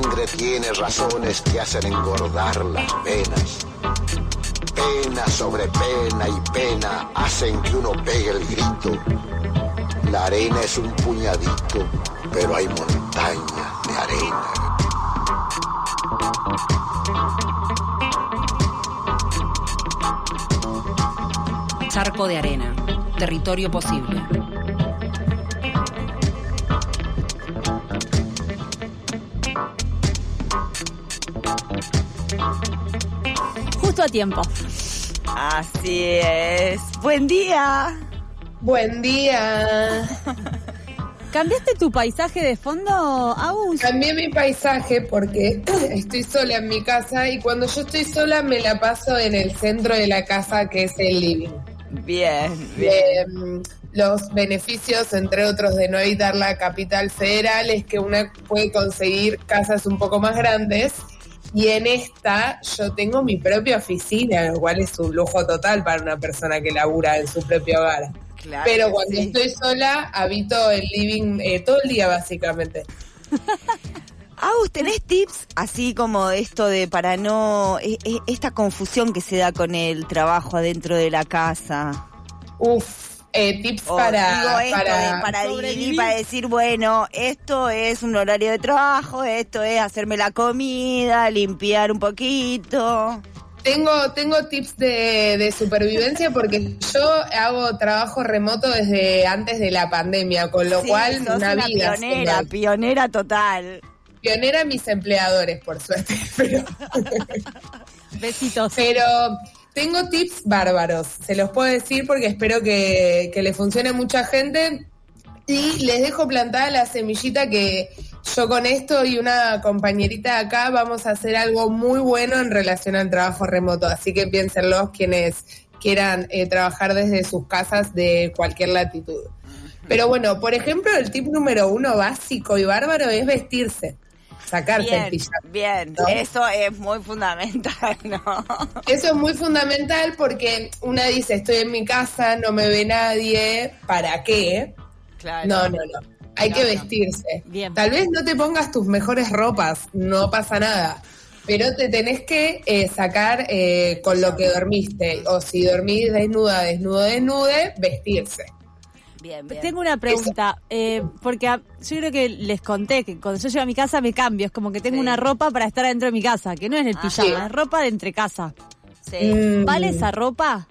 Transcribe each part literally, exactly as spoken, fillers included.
sangre tiene razones que hacen engordar las venas. Pena sobre pena y pena hacen que uno pegue el grito. La arena es un puñadito, pero hay montañas de arena. Charco de arena, territorio posible. Justo a tiempo. Así es. Buen día. Buen día. ¿Cambiaste tu paisaje de fondo, Agus? Cambié mi paisaje porque estoy sola en mi casa y cuando yo estoy sola me la paso en el centro de la casa, que es el living. Bien, bien. Eh, los beneficios, entre otros, de no habitar la capital federal es que uno puede conseguir casas un poco más grandes. Y en esta yo tengo mi propia oficina, lo cual es un lujo total para una persona que labura en su propio hogar. Claro. Pero cuando Sí. estoy sola, habito el living eh, todo el día, básicamente. Agus, ¿tenés tips así como esto de para no... e- e- esta confusión que se da con el trabajo adentro de la casa? Uf, eh, tips O para... digo esto para... de para sobrevivir. dividir, para decir, bueno, esto es un horario de trabajo, esto es hacerme la comida, limpiar un poquito. Tengo, tengo tips de, de supervivencia porque yo hago trabajo remoto desde antes de la pandemia, con lo Sí, cual sos una una vida. pionera, sola. pionera total. Pionera a mis empleadores, por suerte. Pero, Besitos. pero tengo tips bárbaros, se los puedo decir porque espero que, que le funcione a mucha gente. Y les dejo plantada la semillita que yo con esto y una compañerita de acá vamos a hacer algo muy bueno en relación al trabajo remoto. Así que piénsenlos quienes quieran eh, trabajar desde sus casas de cualquier latitud. Pero bueno, por ejemplo, el tip número uno básico y bárbaro es vestirse. Sacarse el Bien, pijama. bien, ¿no? eso es muy fundamental, ¿no? Eso es muy fundamental porque una dice, estoy en mi casa, no me ve nadie, ¿para qué? Claro. No, no, no. Hay No, que no. vestirse. Bien. Tal vez no te pongas tus mejores ropas, no pasa nada. Pero te tenés que eh, sacar eh, con lo que dormiste. O si dormís desnuda, desnudo, desnude, vestirse. Bien, bien. Tengo una pregunta, eh, porque a- yo creo que les conté que cuando yo llego a mi casa me cambio, es como que tengo Sí. una ropa para estar dentro de mi casa, que no es el Ah, pijama, sí. es ropa de entre casa. Sí. Mm. ¿Vale esa ropa?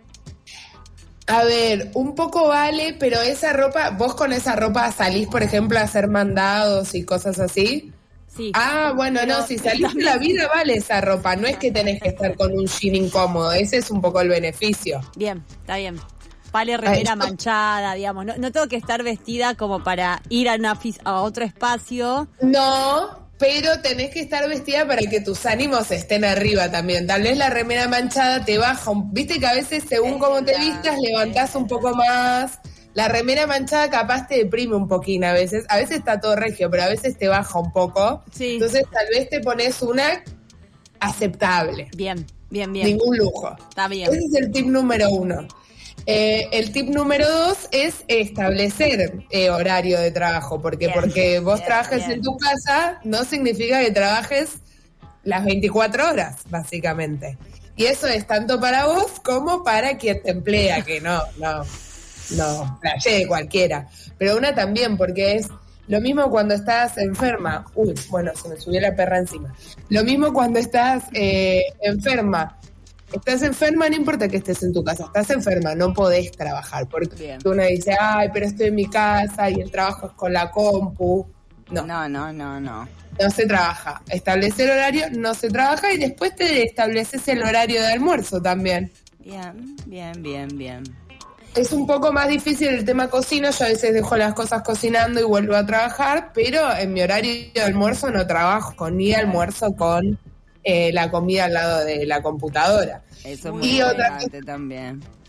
A ver, un poco vale, pero esa ropa, vos con esa ropa salís, por ejemplo, a hacer mandados y cosas así. Sí. Ah, bueno, Pero no, si salís de la vida vale esa ropa, no es que tenés que estar con un jean incómodo, ese es un poco el beneficio. Bien, está bien. Vale remera Ay, yo- manchada, digamos. No, no tengo que estar vestida como para ir a, una, fis- a otro espacio. No, pero tenés que estar vestida para que tus ánimos estén arriba también. Tal vez la remera manchada te baja, un- viste que a veces según cómo te vistas levantás un poco más. La remera manchada capaz te deprime un poquín a veces. A veces está todo regio, pero a veces te baja un poco. Sí. Entonces tal vez te pones una aceptable. Bien, bien, bien. Ningún lujo. Está bien. Ese es el tip número uno. Eh, el tip número dos es establecer eh, horario de trabajo, porque Bien, porque vos bien, trabajes bien. en tu casa no significa que trabajes las veinticuatro horas, básicamente. Y eso es tanto para vos como para quien te emplea, que no, no, no, flashee cualquiera. Pero una también, porque es lo mismo cuando estás enferma. Uy, bueno, se me subió la perra encima. Lo mismo cuando estás eh, enferma. Estás enferma, no importa que estés en tu casa, estás enferma, no podés trabajar, porque Bien. uno dice, ay, pero estoy en mi casa y el trabajo es con la compu. No, no, No, no, no, no. no se trabaja. Establecer horario no se trabaja y después te estableces el horario de almuerzo también. Bien, bien, bien, bien. Es un poco más difícil el tema cocina, yo a veces dejo las cosas cocinando y vuelvo a trabajar, pero en mi horario de almuerzo no trabajo, ni almuerzo con eh, la comida al lado de la computadora. Eso es Muy muy Y otra importante también.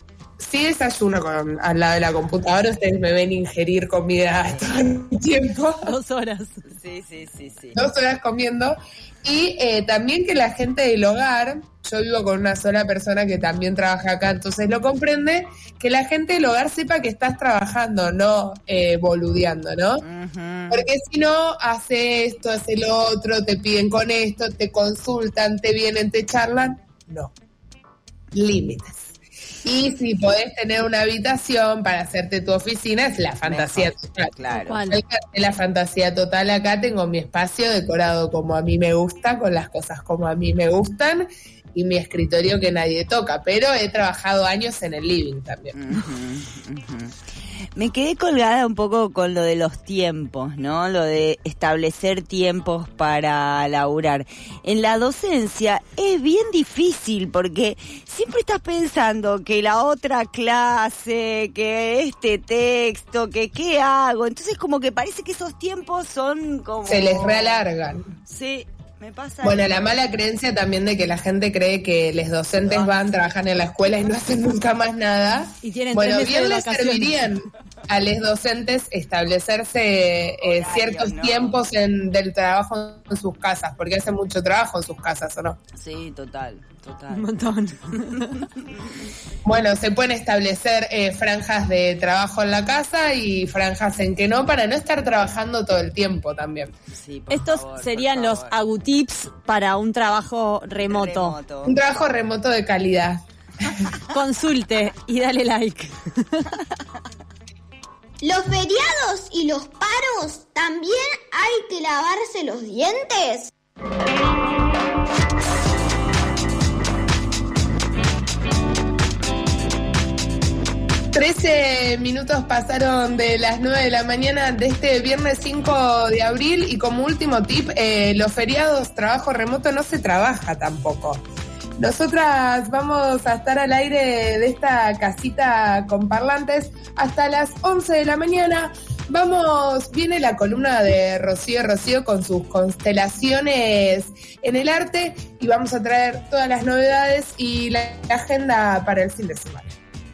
sí desayuno con, al lado de la computadora, ustedes me ven ingerir comida todo el tiempo. Dos horas. Sí, sí, sí, sí. Dos horas comiendo. Y eh, también que la gente del hogar, yo vivo con una sola persona que también trabaja acá, entonces lo comprende, que la gente del hogar sepa que estás trabajando, no eh, boludeando, ¿no? Uh-huh. Porque si no, hace esto, hace lo otro, te piden con esto, te consultan, te vienen, te charlan. No. Límites. Y si podés tener una habitación para hacerte tu oficina, es la fantasía Mejor, total. claro. Es la fantasía total. Acá tengo mi espacio decorado como a mí me gusta, con las cosas como a mí me gustan, y mi escritorio que nadie toca. Pero he trabajado años en el living también. Uh-huh, uh-huh. Me quedé colgada un poco con lo de los tiempos, ¿no? Lo de establecer tiempos para laburar. En la docencia es bien difícil porque siempre estás pensando que la otra clase, que este texto, que qué hago. Entonces como que parece que esos tiempos son como... Se les realargan. Sí. Me pasa bueno, eso. La mala creencia también de que la gente cree que los docentes Ah. van, trabajan en la escuela y no hacen nunca más nada. Y tienen bueno, tres meses bien de les vacaciones. servirían a los docentes establecerse eh, Horarios, ciertos ¿no? tiempos en, del trabajo en sus casas, porque hacen mucho trabajo en sus casas, ¿o no? Sí, total, total. Un montón. Bueno, se pueden establecer eh, franjas de trabajo en la casa y franjas en que no, para no estar trabajando todo el tiempo también. Sí, por Estos favor, por serían los favor. agutips para un trabajo remoto. Remoto. Un trabajo remoto de calidad. Consulte y dale like. Los feriados y los paros, ¿también hay que lavarse los dientes? trece minutos pasaron de las nueve de la mañana de este viernes cinco de abril y como último tip, eh, los feriados, trabajo remoto, no se trabaja tampoco. Nosotras vamos a estar al aire de esta casita con parlantes hasta las once de la mañana. Vamos, viene la columna de Rocío Rocío con sus constelaciones en el arte y vamos a traer todas las novedades y la agenda para el fin de semana.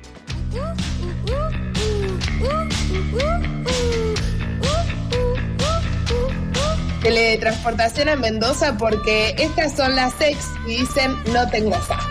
Teletransportación a Mendoza porque estas son las ex y dicen no tengo esa.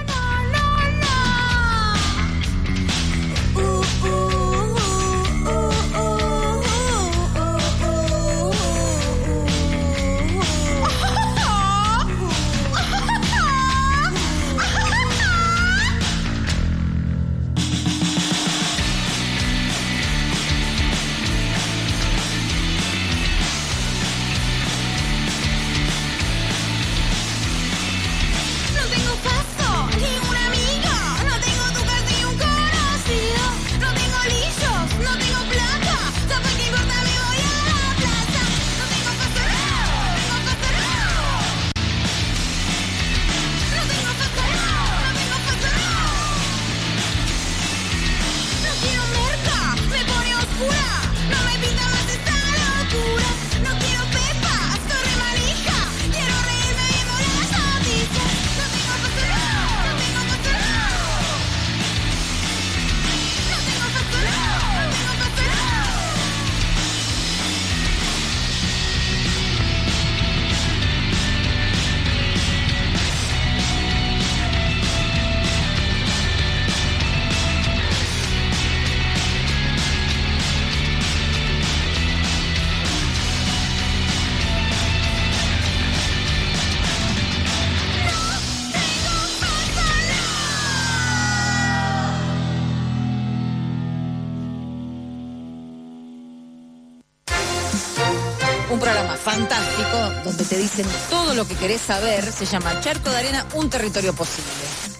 Un programa fantástico donde te dicen todo lo que querés saber. Se llama Charco de Arena, un territorio posible.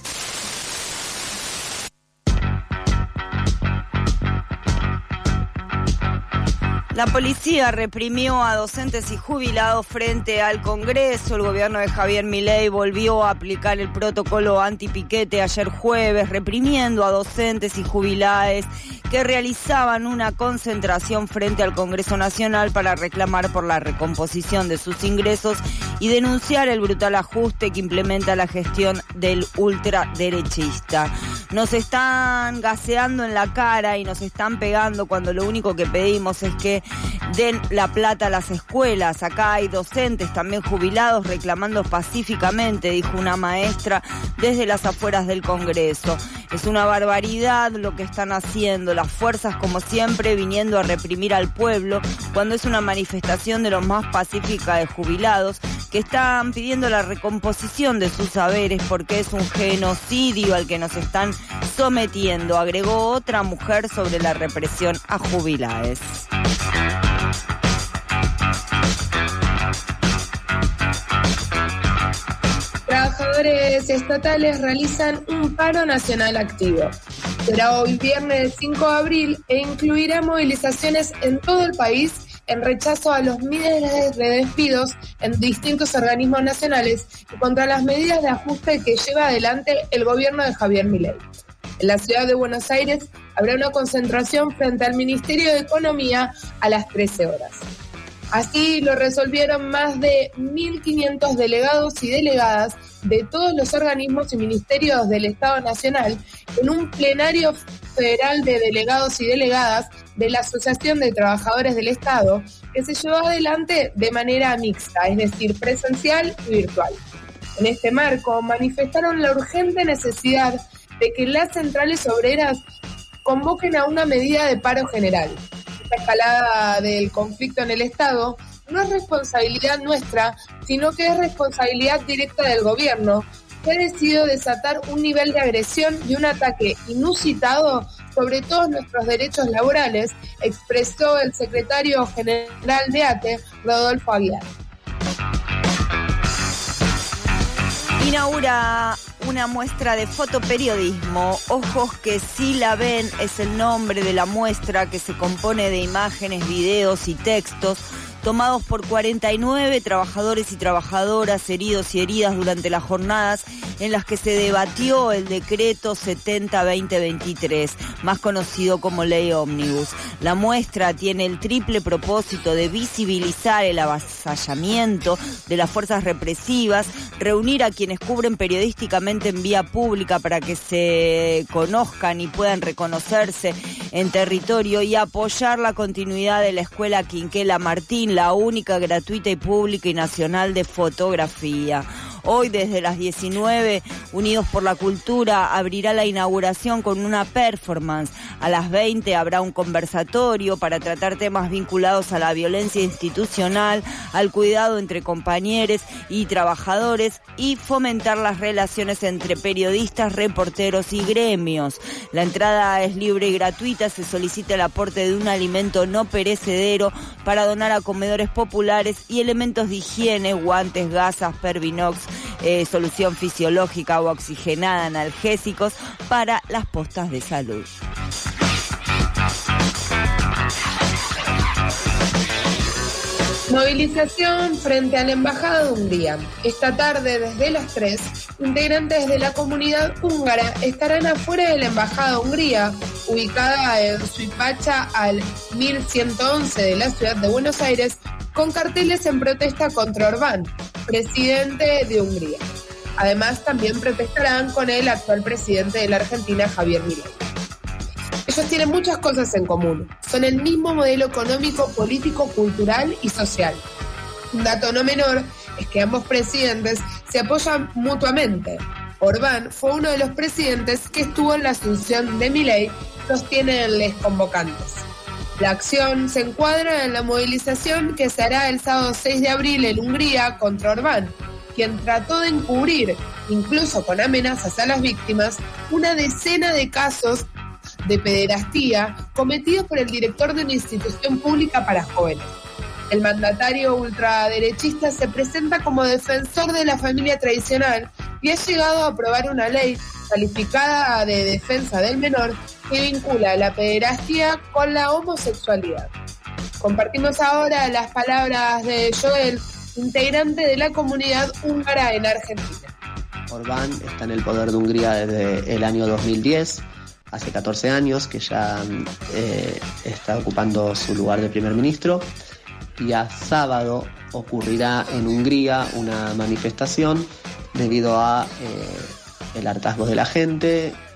La policía reprimió a docentes y jubilados frente al Congreso. El gobierno de Javier Milei volvió a aplicar el protocolo antipiquete ayer jueves, reprimiendo a docentes y jubilados que realizaban una concentración frente al Congreso Nacional para reclamar por la recomposición de sus ingresos y denunciar el brutal ajuste que implementa la gestión del ultraderechista. Nos están gaseando en la cara y nos están pegando cuando lo único que pedimos es que den la plata a las escuelas. Acá hay docentes también jubilados reclamando pacíficamente, dijo una maestra desde las afueras del Congreso. Es una barbaridad lo que están haciendo, las fuerzas como siempre viniendo a reprimir al pueblo cuando es una manifestación de los más pacífica de jubilados que están pidiendo la recomposición de sus saberes porque es un genocidio al que nos están sometiendo, agregó otra mujer sobre la represión a jubilados. Trabajadores estatales realizan un paro nacional activo. Será hoy viernes cinco de abril e incluirá movilizaciones en todo el país en rechazo a los miles de despidos en distintos organismos nacionales y contra las medidas de ajuste que lleva adelante el gobierno de Javier Milei. En la ciudad de Buenos Aires habrá una concentración frente al Ministerio de Economía a las trece horas. Así lo resolvieron más de mil quinientos delegados y delegadas de todos los organismos y ministerios del Estado Nacional en un plenario federal de delegados y delegadas de la Asociación de Trabajadores del Estado que se llevó adelante de manera mixta, es decir, presencial y virtual. En este marco manifestaron la urgente necesidad de que las centrales obreras convoquen a una medida de paro general. Esta escalada del conflicto en el Estado no es responsabilidad nuestra, sino que es responsabilidad directa del gobierno, que ha decidido desatar un nivel de agresión y un ataque inusitado sobre todos nuestros derechos laborales, expresó el secretario general de A T E, Rodolfo Aguiar. Inaugura una muestra de fotoperiodismo. Ojos que sí la ven es el nombre de la muestra que se compone de imágenes, videos y textos tomados por cuarenta y nueve trabajadores y trabajadoras heridos y heridas durante las jornadas en las que se debatió el decreto setenta barra veinte veintitrés, más conocido como Ley Ómnibus. La muestra tiene el triple propósito de visibilizar el avasallamiento de las fuerzas represivas, reunir a quienes cubren periodísticamente en vía pública para que se conozcan y puedan reconocerse en territorio y apoyar la continuidad de la Escuela Quinquela Martín, la única gratuita y pública y nacional de fotografía. Hoy desde las diecinueve, Unidos por la Cultura abrirá la inauguración con una performance. A las veinte habrá un conversatorio para tratar temas vinculados a la violencia institucional, al cuidado entre compañeros y trabajadores y fomentar las relaciones entre periodistas, reporteros y gremios. La entrada es libre y gratuita. Se solicita el aporte de un alimento no perecedero para donar a comedores populares y elementos de higiene, guantes, gasas, Pervinox, Eh, solución fisiológica o oxigenada, analgésicos para las postas de salud. Movilización frente a la Embajada de Hungría. Esta tarde, desde las tres, integrantes de la comunidad húngara estarán afuera de la Embajada de Hungría, ubicada en Suipacha al mil ciento once de la ciudad de Buenos Aires, con carteles en protesta contra Orbán, presidente de Hungría. Además, también protestarán con el actual presidente de la Argentina, Javier Milei. Ellos tienen muchas cosas en común. Son el mismo modelo económico, político, cultural y social. Un dato no menor es que ambos presidentes se apoyan mutuamente. Orbán fue uno de los presidentes que estuvo en la asunción de Milei, sostienen los convocantes. La acción se encuadra en la movilización que se hará el sábado seis de abril en Hungría contra Orbán, quien trató de encubrir, incluso con amenazas a las víctimas, una decena de casos de pederastía cometidos por el director de una institución pública para jóvenes. El mandatario ultraderechista se presenta como defensor de la familia tradicional y ha llegado a aprobar una ley calificada de defensa del menor que vincula la pederastía con la homosexualidad. Compartimos ahora las palabras de Joel, integrante de la comunidad húngara en Argentina. Orbán está en el poder de Hungría desde el año dos mil diez, hace catorce años que ya eh, está ocupando su lugar de primer ministro. Día sábado ocurrirá en Hungría una manifestación debido a eh, el hartazgo de la gente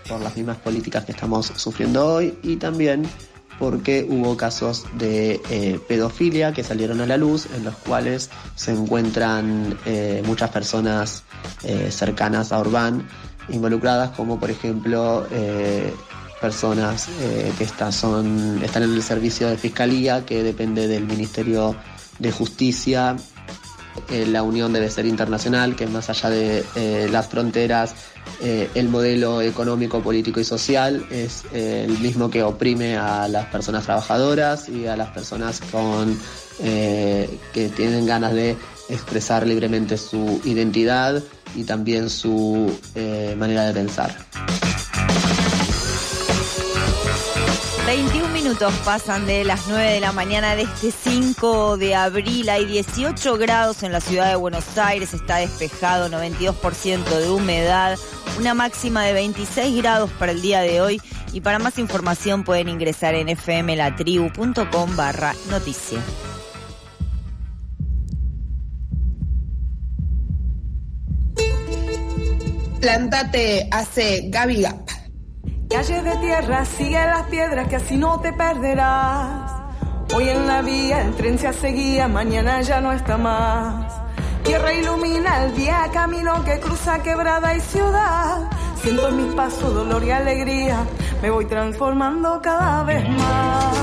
por las mismas políticas que estamos sufriendo hoy, y también porque hubo casos de eh, pedofilia que salieron a la luz, en los cuales se encuentran eh, muchas personas eh, cercanas a Orbán involucradas, como por ejemplo eh, personas eh, que está, son, están en el servicio de fiscalía, que depende del Ministerio de Justicia. Eh, la unión debe ser internacional, que más allá de eh, las fronteras, eh, el modelo económico, político y social es eh, el mismo que oprime a las personas trabajadoras y a las personas con eh, que tienen ganas de expresar libremente su identidad y también su eh, manera de pensar. veintiún minutos pasan de las nueve de la mañana de este cinco de abril. Hay dieciocho grados en la ciudad de Buenos Aires, está despejado, noventa y dos por ciento de humedad, una máxima de veintiséis grados para el día de hoy. Y para más información pueden ingresar en fmlatribu.com barra noticia. Plántate hace Gaby Gap. Calle de tierra, sigue las piedras que así no te perderás. Hoy en la vía el tren se hace guía, mañana ya no está más. Tierra ilumina el día, camino que cruza quebrada y ciudad. Siento en mis pasos dolor y alegría, me voy transformando cada vez más.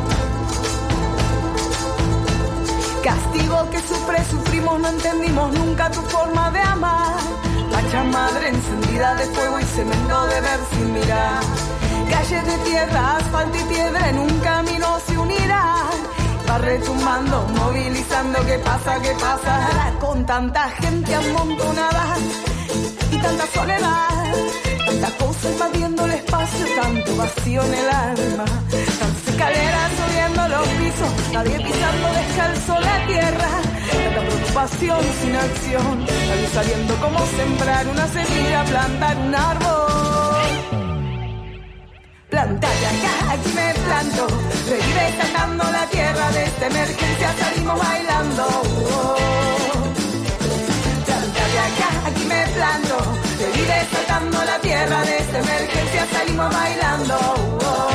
Castigo que sufre, sufrimos, no entendimos nunca tu forma de amar. Pacha madre encendida de fuego y cemento de ver sin mirar. Calles de tierra, asfalto y piedra en un camino se unirán. Va retumbando, movilizando, ¿qué pasa, qué pasa? Con tanta gente amontonada y tanta soledad, tanta cosa invadiendo el espacio, tanto vacío en el alma. Tantas escaleras subiendo los pisos, nadie pisando descalzo la tierra. Tanta preocupación sin acción, nadie sabiendo cómo sembrar una semilla, plantar un árbol. Plantar acá, aquí me planto, revive sacando la tierra de esta emergencia, salimos bailando. Oh. Plantar acá, aquí me planto, revive sacando la tierra de esta emergencia, salimos bailando. Oh.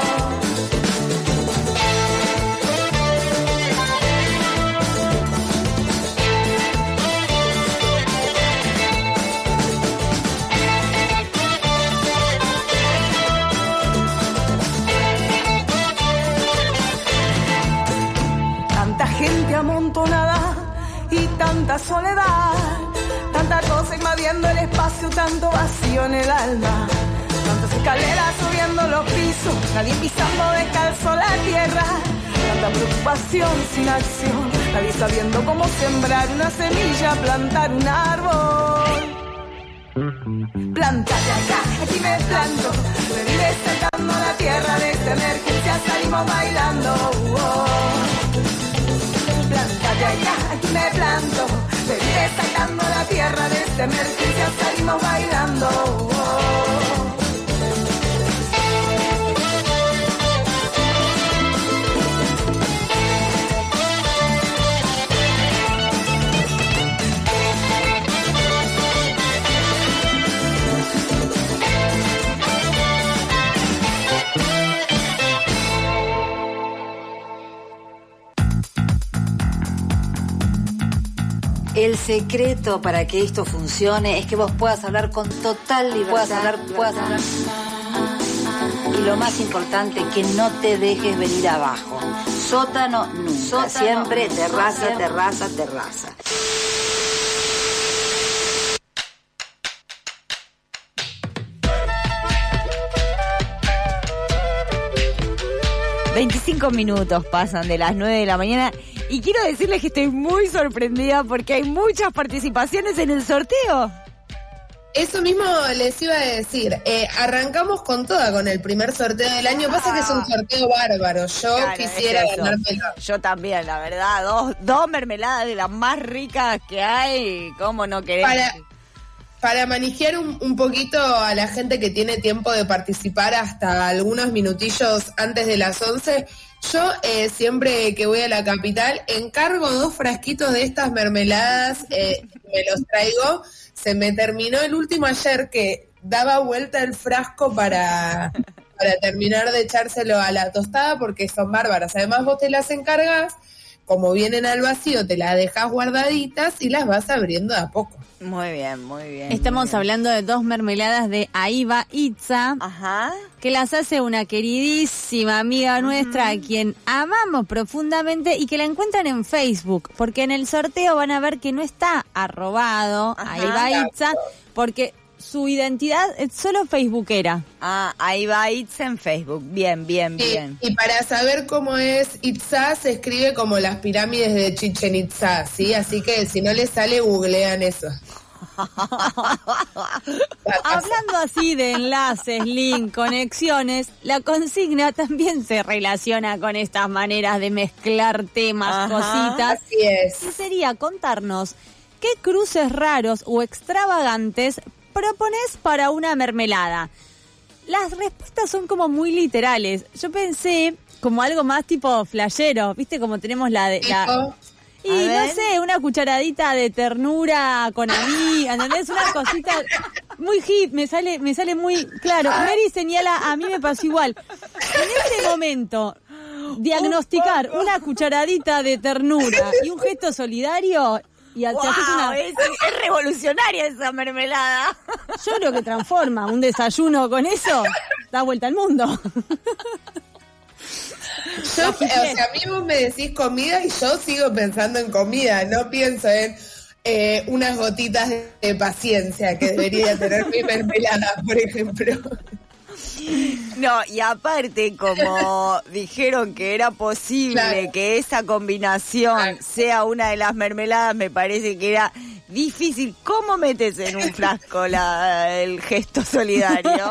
Gente amontonada y tanta soledad, tanta cosa invadiendo el espacio, tanto vacío en el alma, tantas escaleras subiendo los pisos, nadie pisando descalzo la tierra, tanta preocupación sin acción, nadie sabiendo cómo sembrar una semilla, plantar un árbol. Plantate acá, aquí me planto, revive sacando la tierra de esta emergencia, salimos bailando. Oh. Plantate allá, aquí me planto, revive sacando la tierra de esta emergencia, salimos bailando. Oh. El secreto para que esto funcione es que vos puedas hablar con total libertad, puedas hablar, puedas hablar. Y lo más importante, que no te dejes venir abajo. Sótano nunca, Sótano, siempre terraza, siempre. terraza, terraza. veinticinco minutos pasan de las nueve de la mañana y quiero decirles que estoy muy sorprendida porque hay muchas participaciones en el sorteo. Eso mismo les iba a decir. Eh, arrancamos con toda, con el primer sorteo del año. Pasa que es un sorteo bárbaro. Yo claro, quisiera es ganármelo. Yo también, la verdad. Dos, dos mermeladas de las más ricas que hay. ¿Cómo no querés? Para, para manejar un, un poquito a la gente que tiene tiempo de participar hasta algunos minutillos antes de las once, yo eh, siempre que voy a la capital encargo dos frasquitos de estas mermeladas, eh, me los traigo. Se me terminó el último ayer, que daba vuelta el frasco para, para terminar de echárselo a la tostada porque son bárbaras. Además vos te las encargas, como vienen al vacío, te las dejas guardaditas y las vas abriendo de a poco. Muy bien, muy bien. Estamos muy bien. hablando de dos mermeladas de Aiba Itza, Ajá. que las hace una queridísima amiga nuestra, a quien amamos profundamente y que la encuentran en Facebook, porque en el sorteo van a ver que no está arrobado Ajá. Aiba Itza, porque su identidad es solo facebookera. Ah, ahí va Itza en Facebook. Bien, bien, Sí, bien. y para saber cómo es Itzá, se escribe como las pirámides de Chichen Itzá, ¿sí? Así que si no les sale, googlean eso. Hablando así de enlaces, link, conexiones, la consigna también se relaciona con estas maneras de mezclar temas, Ajá. cositas. Así es. Y sería contarnos qué cruces raros o extravagantes propones para una mermelada. Las respuestas son como muy literales. Yo pensé como algo más tipo flashero, ¿viste? Como tenemos la de... La, Tipo, y A no ver. sé, una cucharadita de ternura con amiga, ¿entendés? Una cosita muy hip, me sale, me sale muy claro. Mary señala, a mí me pasó igual. En este momento, diagnosticar una cucharadita de ternura y un gesto solidario y te haces Wow, una... es, es revolucionaria esa mermelada. Yo creo que transforma un desayuno con eso, da vuelta al mundo. yo, o sea, a mí vos me decís comida y yo sigo pensando en comida, no pienso en eh, unas gotitas de, de paciencia que debería tener mi mermelada, por ejemplo. No, y aparte, como dijeron que era posible Claro. que esa combinación Claro. sea una de las mermeladas, me parece que era difícil. ¿Cómo metes en un frasco la, el gesto solidario?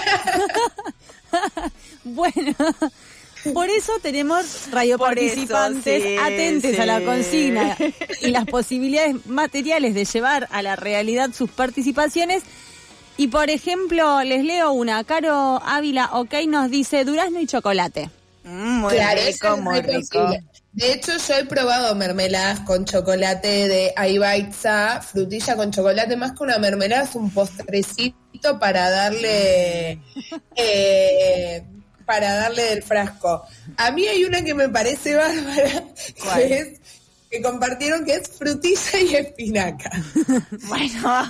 Bueno, por eso tenemos radioparticipantes Por eso, sí, atentes sí. a la consigna y las posibilidades materiales de llevar a la realidad sus participaciones. Y por ejemplo, les leo una. Caro Ávila, ok, nos dice durazno y chocolate. Mm, muy Claro, rico, eso es muy muy rico. posible. De hecho, yo he probado mermeladas con chocolate de Aiba Itza, frutilla con chocolate, más que una mermelada, es un postrecito para darle eh, para darle del frasco. A mí hay una que me parece bárbara, ¿Cuál? que es que compartieron que es frutilla y espinaca. Bueno,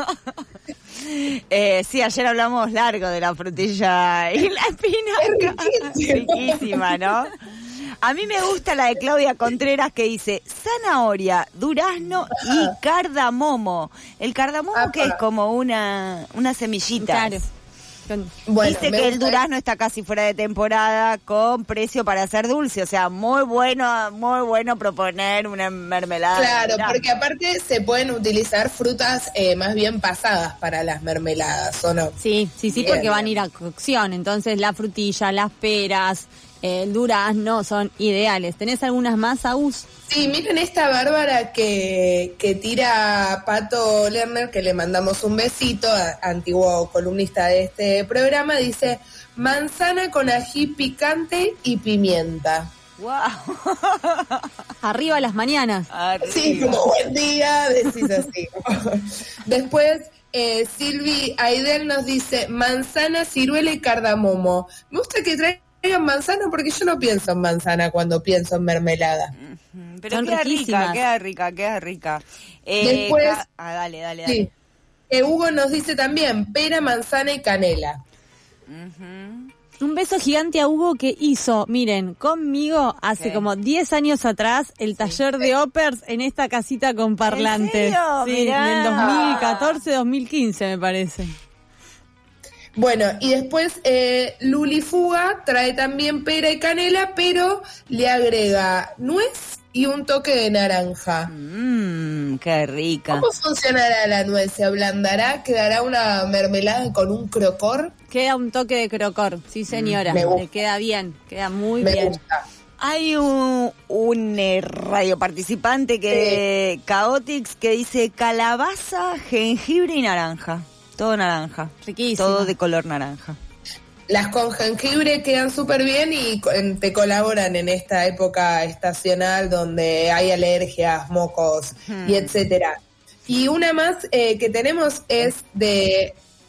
eh, sí, ayer hablamos largo de la frutilla y la espinaca. Es riquísimo. Riquísima, ¿no? A mí me gusta la de Claudia Contreras que dice zanahoria, durazno y cardamomo. El cardamomo Apa. que es como una, una semillita. Claro. Con- Bueno, Dice me que el gusta- durazno está casi fuera de temporada con precio para hacer dulce. O sea, muy bueno, muy bueno proponer una mermelada. de Claro, durazno. porque aparte se pueden utilizar frutas eh, más bien pasadas para las mermeladas, ¿o no? Sí, sí, sí, Bien, porque van a bien. ir a cocción. Entonces la frutilla, las peras, el durazno son ideales. ¿Tenés algunas más, Agus? Sí, miren esta bárbara que, que tira Pato Lerner, que le mandamos un besito, a- antiguo columnista de este programa, dice manzana con ají picante y pimienta. Wow. Arriba las mañanas. Sí, como buen día, decís así. Después, eh, Silvi Aidel nos dice manzana, ciruela y cardamomo. Me gusta que traigan manzana porque yo no pienso en manzana cuando pienso en mermelada. Pero Son queda riquísimas. rica, queda rica, queda rica. Eh, Después- ca- ah, dale, dale, dale. Sí. Eh, Hugo nos dice también pera, manzana y canela. Un beso gigante a Hugo que hizo, miren, conmigo hace ¿Qué? como diez años atrás el taller de Opers en esta casita con parlantes. serio? Sí, Mirá. en el dos mil catorce, dos mil quince me parece. Bueno, y después eh, Luli Fuga trae también pera y canela, pero le agrega nuez y un toque de naranja. Mmm, qué rica. ¿Cómo funcionará la nuez? ¿Se ablandará? ¿Quedará una mermelada con un crocor? Queda un toque de crocor, sí señora, Me gusta. le queda bien, queda muy Me bien. gusta. Hay un, un eh, radio participante que Chaotix que dice calabaza, jengibre y naranja. Todo naranja. Riquísimo. Todo de color naranja. Las con jengibre quedan súper bien y co- en- te colaboran en esta época estacional donde hay alergias, mocos y etcétera. Y una más eh, que tenemos es de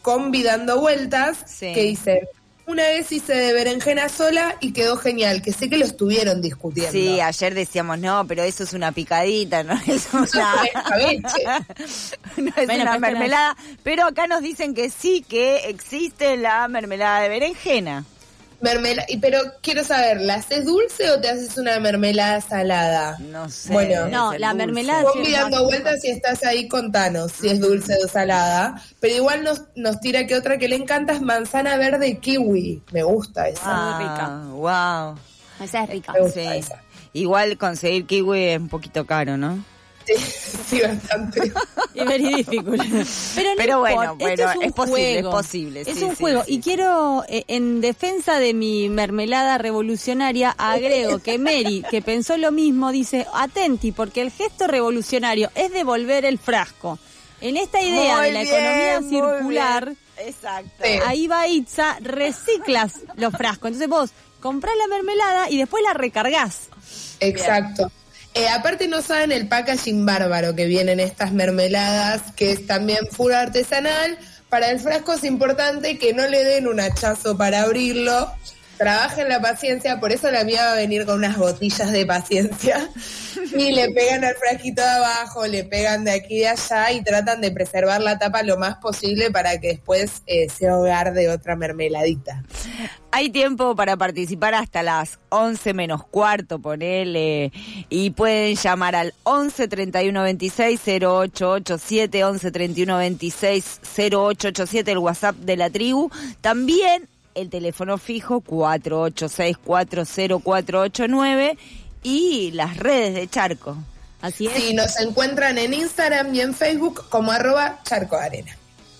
Convidando Vueltas, Sí. que dice, una vez hice de berenjena sola y quedó genial, que sé que lo estuvieron discutiendo. Sí, ayer decíamos, no, pero eso es una picadita, no es una, Eso es escabeche. no es Bueno, una pero mermelada. Pero acá nos dicen que sí, que existe la mermelada de berenjena. Mermela y pero quiero saber, ¿la haces dulce o te haces una mermelada salada? No sé. Bueno, No, es el la dulce. mermelada Vos sí es mirando más- vueltas si estás ahí, contanos si es dulce o salada. Pero igual nos, nos tira que otra que le encanta es manzana verde y kiwi. Me gusta esa. Ah, muy rica. Wow. Esa es rica. Me gusta Sí. esa. Igual conseguir kiwi es un poquito caro, ¿no? Sí, sí, bastante. Es very difficult. Pero, no Pero bueno, importa, esto bueno, es, un es posible, juego. es posible, Es sí, un sí, juego. sí, y sí. quiero, eh, en defensa de mi mermelada revolucionaria, agrego que Mary, que pensó lo mismo, dice, atenti, porque el gesto revolucionario es devolver el frasco. En esta idea Muy de la bien, economía muy circular, bien. Exacto. Sí. ahí va Itza, reciclas los frascos. Entonces vos comprás la mermelada y después la recargás. Exacto. Eh, aparte no saben el packaging bárbaro que vienen estas mermeladas, que es también full artesanal. Para el frasco es importante que no le den un hachazo para abrirlo. Trabajen la paciencia, por eso la mía va a venir con unas botillas de paciencia. Y le pegan al frasquito de abajo, le pegan de aquí y de allá y tratan de preservar la tapa lo más posible para que después eh, sea hogar de otra mermeladita. Hay tiempo para participar hasta las once menos cuarto, ponele, y pueden llamar al once treinta y uno veintiséis cero ocho ochenta y siete, once treinta y uno veintiséis cero ocho ochenta y siete, el WhatsApp de la tribu. También el teléfono fijo cuatro ocho seis cuatro cero cuatro ocho nueve y las redes de Charco. Así es. Sí, nos encuentran en Instagram y en Facebook como arroba charcoarena.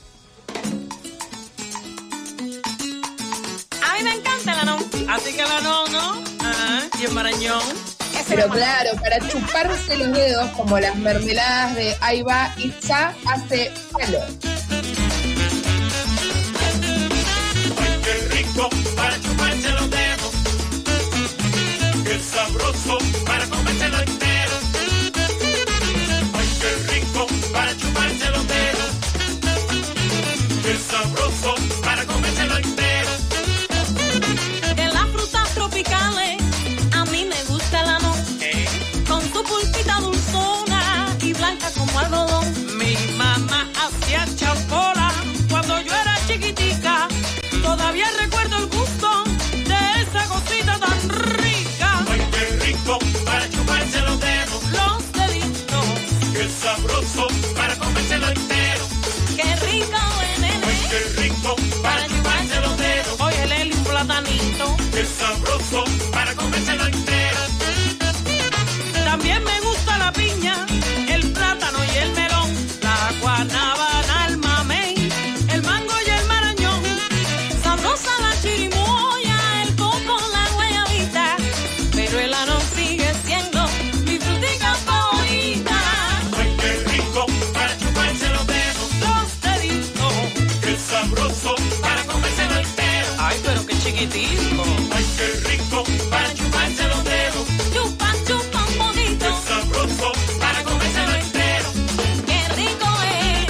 A mí me encanta el anón, así que el anón, ¿no? Ajá, y el marañón. Ese Pero es el claro, para chuparse los dedos, como las mermeladas de Aiba Itza, hace palo. Ay, qué rico para chuparse los dedos. Qué sabroso para comérselo entero. Ay, qué rico para chuparse los dedos. Qué sabroso para comérselo entero. De las frutas tropicales, a mí me gusta el anón. ¿Eh? Con su pulpita dulzona y blanca como algodón. Mi mamá hacía champola cuando yo era chiquitica. Todavía recuerdo el gusto de esa cosita tan rica. Ay, qué rico para chuparse los dedos. Los deditos, Qué sabroso para comérselo entero. qué rico es, nene. Ay, qué rico para chuparse los dedos. Oye, Leli, un platanito. Qué sabroso para comérselo entero. También me gusta la piña, el plátano y el melón, la guanábana, el mamey, el mango y el marañón, sabrosa la chirimoya, el coco, la guayabita, pero el anón sigue siendo mi frutica favorita. Ay, qué rico para chuparse los dedos. Los deditos, Qué sabroso para comérselo entero. ay, pero qué chiquitico. Ay, qué rico para chuparse los dedos. Chupa, chupa un poquito, Qué sabroso para comérselo entero. qué rico es.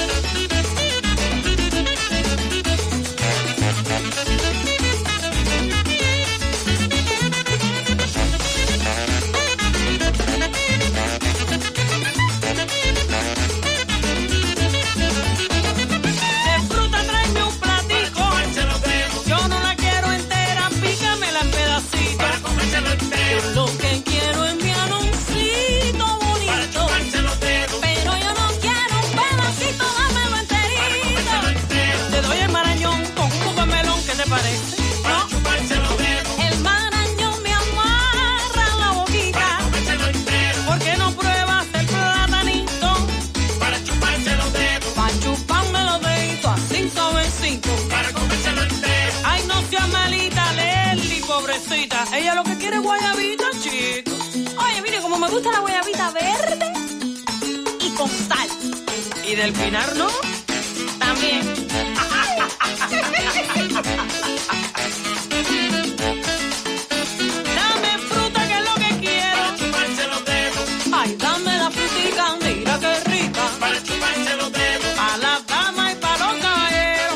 De fruta tráeme un platico. Chuparse los dedos Yo no la quiero entera, pícamela en pedacitos. para comérselo entero. Yo lo que quiero es mi anoncito Para bonito. chuparse los dedos. Pero yo no quiero un pedacito, dámelo Para comérselo enterito. entero. Te doy el marañón con un poco de melón, ¿qué te parece? Para ¿No? chuparse los dedos. El marañón me amarra la Para boquita. comérselo entero. ¿Por qué no pruebas el platanito? Para chuparse los dedos. Pa' chuparme los deditos así suavecito. Para comérselo entero. Ay, no seas malita, Leli, pobrecita. Ella lo que quiere es guayabita, chico. Oye, mire, como me gusta la guayabita verde y con sal. ¿Y del pinar no? También. Dame fruta, que es lo que quiero. Para chuparse los dedos. Ay, dame la frutica, mira qué rica. Para chuparse los dedos. A las damas y para los caballeros.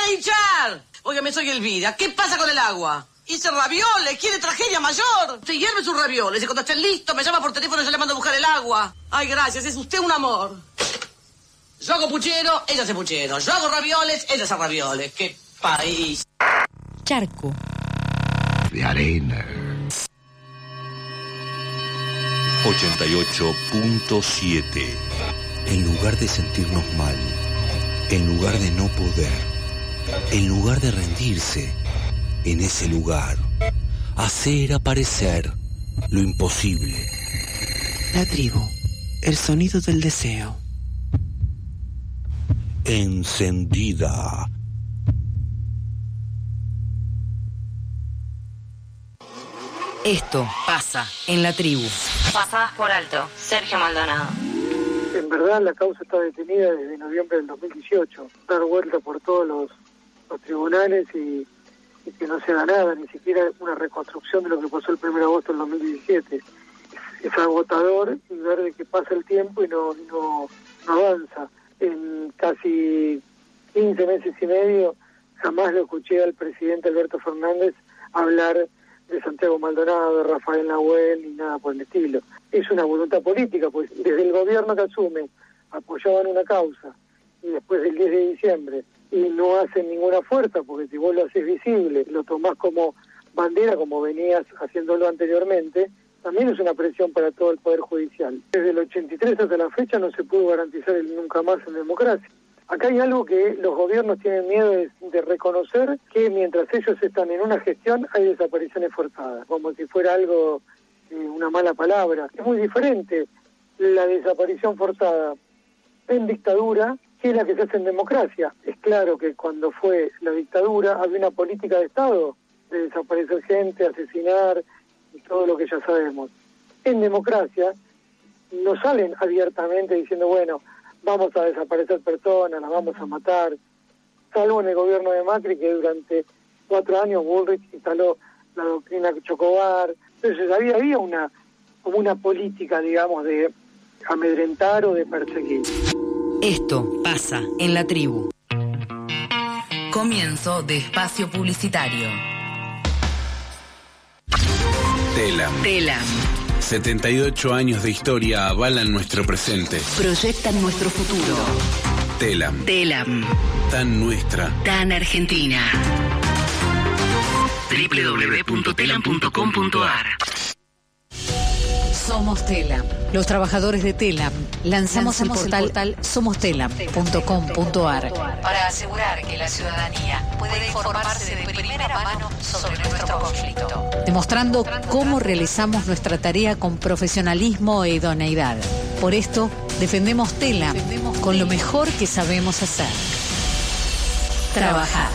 hinchar! Óigame, soy Elvira. ¿Qué pasa con el agua? Hice ravioles, ¿quiere tragedia mayor? Usted hierve sus ravioles y cuando estén listos me llama por teléfono y yo le mando a buscar el agua. Ay, gracias, es usted un amor. Yo hago puchero, ella hace puchero. Yo hago ravioles, ella hace ravioles. ¡Qué país! Charco. De arena. ochenta y ocho punto siete. En lugar de sentirnos mal, en lugar de no poder, en lugar de rendirse, en ese lugar, hacer aparecer lo imposible. La tribu, el sonido del deseo. Encendida. Esto pasa en la tribu. Pasadas por alto, Sergio Maldonado. En verdad la causa está detenida desde noviembre del dos mil dieciocho. Dar vuelta por todos los, los tribunales y, y que no se haga nada, ni siquiera una reconstrucción de lo que pasó el primero de agosto del dos mil diecisiete. Es, es agotador y ver de que pasa el tiempo y no, y no, no avanza. En casi quince meses y medio jamás lo escuché al presidente Alberto Fernández hablar de Santiago Maldonado, de Rafael Nahuel, ni nada por el estilo. Es una voluntad política, pues desde el gobierno que asume apoyaban una causa y después del diez de diciembre y no hacen ninguna fuerza, porque si vos lo haces visible, lo tomás como bandera, como venías haciéndolo anteriormente, también es una presión para todo el Poder Judicial. Desde el ochenta y tres hasta la fecha no se pudo garantizar el nunca más en democracia. Acá hay algo que los gobiernos tienen miedo de, de reconocer, que mientras ellos están en una gestión hay desapariciones forzadas, como si fuera algo, eh, una mala palabra. Es muy diferente la desaparición forzada en dictadura que la que se hace en democracia. Es claro que cuando fue la dictadura había una política de Estado de desaparecer gente, asesinar y todo lo que ya sabemos. En democracia no salen abiertamente diciendo, bueno, vamos a desaparecer personas, las vamos a matar, salvo en el gobierno de Macri, que durante cuatro años Bullrich instaló la doctrina Chocobar. Entonces había, había una, como una política, digamos, de amedrentar o de perseguir. Esto pasa en la tribu. Comienzo de espacio publicitario. Telam. Telam. setenta y ocho años de historia avalan nuestro presente. Proyectan nuestro futuro. Telam. Telam. Tan nuestra. Tan argentina. doble u doble u doble u punto telam punto com punto a r. Somos Telam. Los trabajadores de Telam lanzamos, lanzamos el, portal el portal somos telam punto com punto a r para asegurar que la ciudadanía puede informarse de primera mano sobre nuestro conflicto, demostrando cómo realizamos nuestra tarea con profesionalismo e idoneidad. Por esto, defendemos Telam con lo mejor que sabemos hacer: trabajar.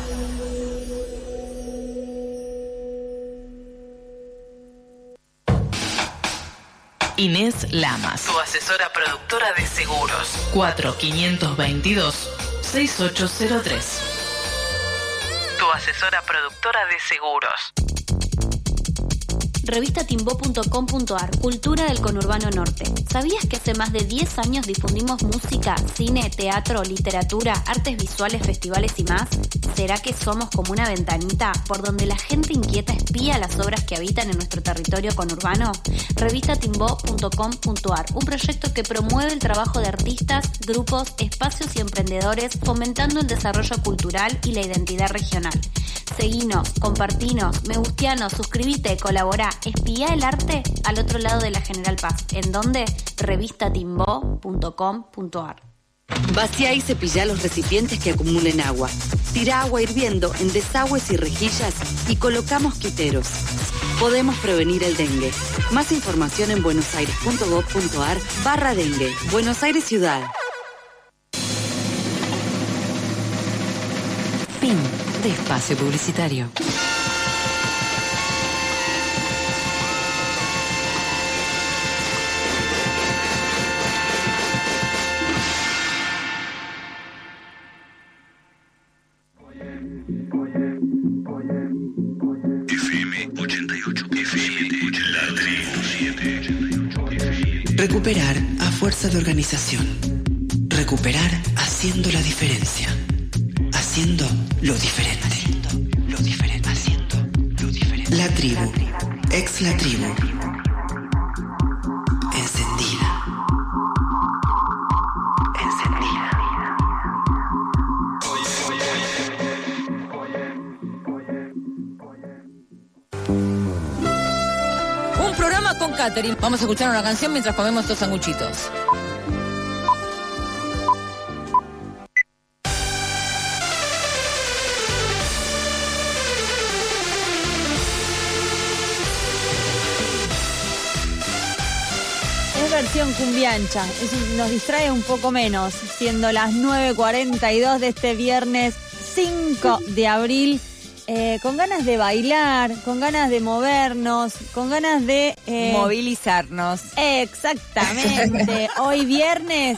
Inés Lamas, tu asesora productora de seguros. cuatro cinco dos, seis ocho cero tres. Tu asesora productora de seguros. Revista Timbó punto com punto a r, Cultura del Conurbano Norte. ¿Sabías que hace más de diez años difundimos música, cine, teatro, literatura, artes visuales, festivales y más? ¿Será que somos como una ventanita por donde la gente inquieta espía las obras que habitan en nuestro territorio conurbano? Revista Timbó punto com punto a r, un proyecto que promueve el trabajo de artistas, grupos, espacios y emprendedores, fomentando el desarrollo cultural y la identidad regional. Seguinos, compartinos, me gustianos, suscribite, colaborá, espía el arte al otro lado de la General Paz. ¿En dónde? Revista Timbó punto com punto a r. Vacía y cepilla los recipientes que acumulen agua. Tira agua hirviendo en desagües y rejillas y colocamos quiteros. Podemos prevenir el dengue. Más información en buenosaires punto gov punto a r barra dengue. Buenos Aires Ciudad. Fin de espacio publicitario. Recuperar a fuerza de organización. Recuperar haciendo la diferencia. Haciendo lo diferente. Lo diferente. Haciendo lo diferente. La tribu. Ex la tribu. Encendida. Encendida. Un programa con catering. Vamos a escuchar una canción mientras comemos estos sanguchitos. Versión cumbiancha, es un- nos distrae un poco menos, siendo las nueve cuarenta y dos de este viernes cinco de abril, eh, con ganas de bailar, con ganas de movernos, con ganas de... eh, movilizarnos. Exactamente, hoy viernes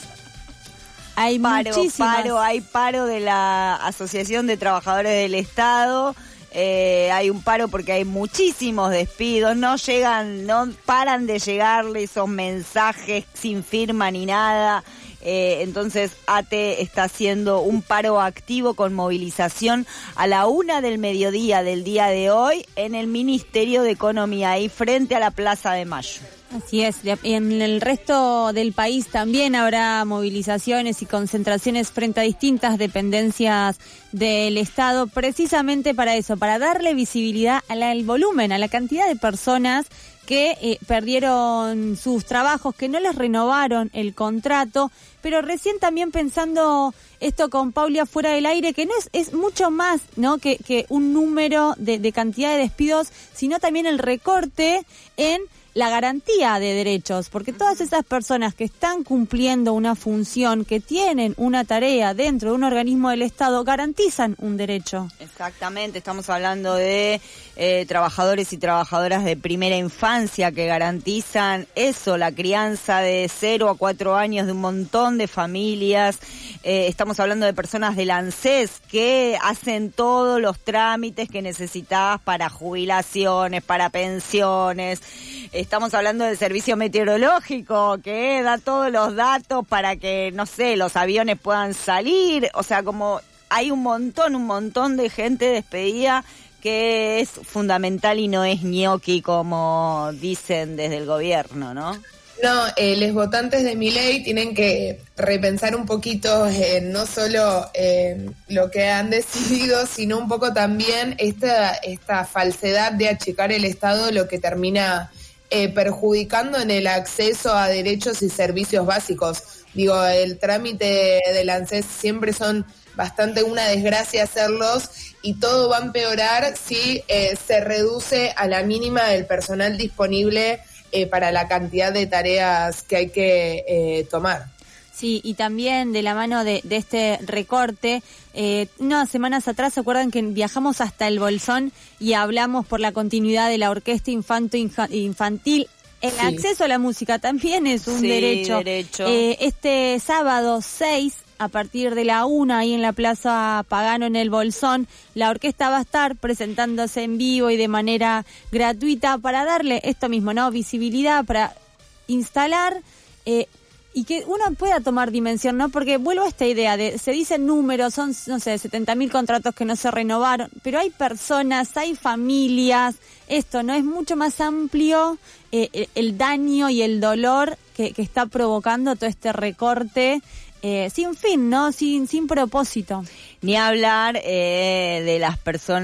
hay Paro, muchísimas... paro, hay paro de la Asociación de Trabajadores del Estado. Eh, hay un paro porque hay muchísimos despidos, no llegan, no paran de llegarle esos mensajes sin firma ni nada. Eh, entonces A T E está haciendo un paro activo con movilización a la una del mediodía del día de hoy en el Ministerio de Economía, ahí frente a la Plaza de Mayo. Así es, en el resto del país también habrá movilizaciones y concentraciones frente a distintas dependencias del Estado, precisamente para eso, para darle visibilidad al, al volumen, a la cantidad de personas que eh, perdieron sus trabajos, que no les renovaron el contrato, pero recién también pensando esto con Paulia fuera del aire, que no es, es mucho más, ¿no? que, que un número de, de cantidad de despidos, sino también el recorte en la garantía de derechos, porque todas esas personas que están cumpliendo una función, que tienen una tarea dentro de un organismo del Estado, garantizan un derecho. Exactamente, estamos hablando de eh, trabajadores y trabajadoras de primera infancia que garantizan eso, la crianza de cero a cuatro años de un montón de familias. Eh, estamos hablando de personas del ANSES que hacen todos los trámites que necesitas para jubilaciones, para pensiones. Estamos hablando del servicio meteorológico que da todos los datos para que, no sé, los aviones puedan salir. O sea, como hay un montón, un montón de gente despedida que es fundamental y no es ñoqui como dicen desde el gobierno, ¿no? No, eh, los votantes de Milei tienen que repensar un poquito eh, no solo eh, lo que han decidido, sino un poco también esta, esta falsedad de achicar el Estado, lo que termina eh, perjudicando en el acceso a derechos y servicios básicos. Digo, el trámite del ANSES siempre son bastante una desgracia hacerlos y todo va a empeorar si eh, se reduce a la mínima el personal disponible Eh, para la cantidad de tareas que hay que eh, tomar. Sí, y también de la mano de, de este recorte, eh, unas semanas atrás, ¿se acuerdan que viajamos hasta el Bolsón y hablamos por la continuidad de la orquesta infanto infantil? El Sí. acceso a la música también es un Sí, derecho. derecho. Eh, este sábado seis, a partir de la una, ahí en la Plaza Pagano en el Bolsón, la orquesta va a estar presentándose en vivo y de manera gratuita para darle esto mismo, ¿no? Visibilidad, para instalar eh, y que uno pueda tomar dimensión, ¿no? Porque vuelvo a esta idea de, se dicen números, son, no sé, setenta mil contratos que no se renovaron, pero hay personas, hay familias, esto, ¿no? Es mucho más amplio eh, el, el daño y el dolor que, que está provocando todo este recorte eh, sin fin, ¿no? Sin, sin propósito. Ni hablar eh, de las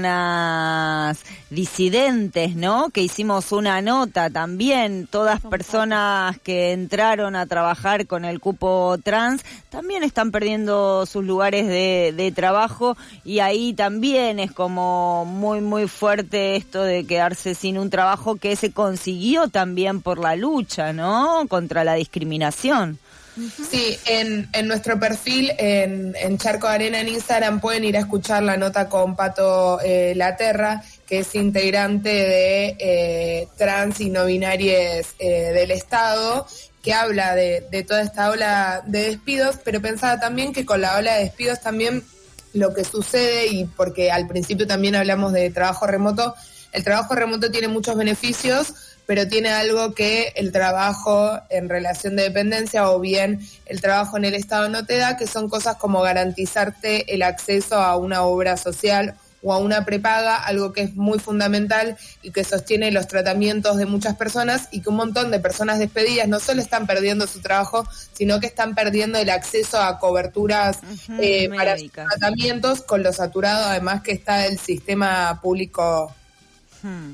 personas disidentes, ¿no? Que hicimos una nota también, todas personas que entraron a trabajar con el cupo trans, también están perdiendo sus lugares de, de trabajo y ahí también es como muy, muy fuerte esto de quedarse sin un trabajo que se consiguió también por la lucha, ¿no? Contra la discriminación. Sí, en, en nuestro perfil, en, en Charco de Arena en Instagram, pueden ir a escuchar la nota con Pato eh, Laterra, que es integrante de eh, trans y no binarias eh, del Estado, que habla de, de toda esta ola de despidos, pero pensaba también que con la ola de despidos también lo que sucede, y porque al principio también hablamos de trabajo remoto, el trabajo remoto tiene muchos beneficios, pero tiene algo que el trabajo en relación de dependencia o bien el trabajo en el Estado no te da, que son cosas como garantizarte el acceso a una obra social o a una prepaga, algo que es muy fundamental y que sostiene los tratamientos de muchas personas, y que un montón de personas despedidas no solo están perdiendo su trabajo, sino que están perdiendo el acceso a coberturas uh-huh, eh, para sus tratamientos, con lo saturado además que está el sistema público. Hmm.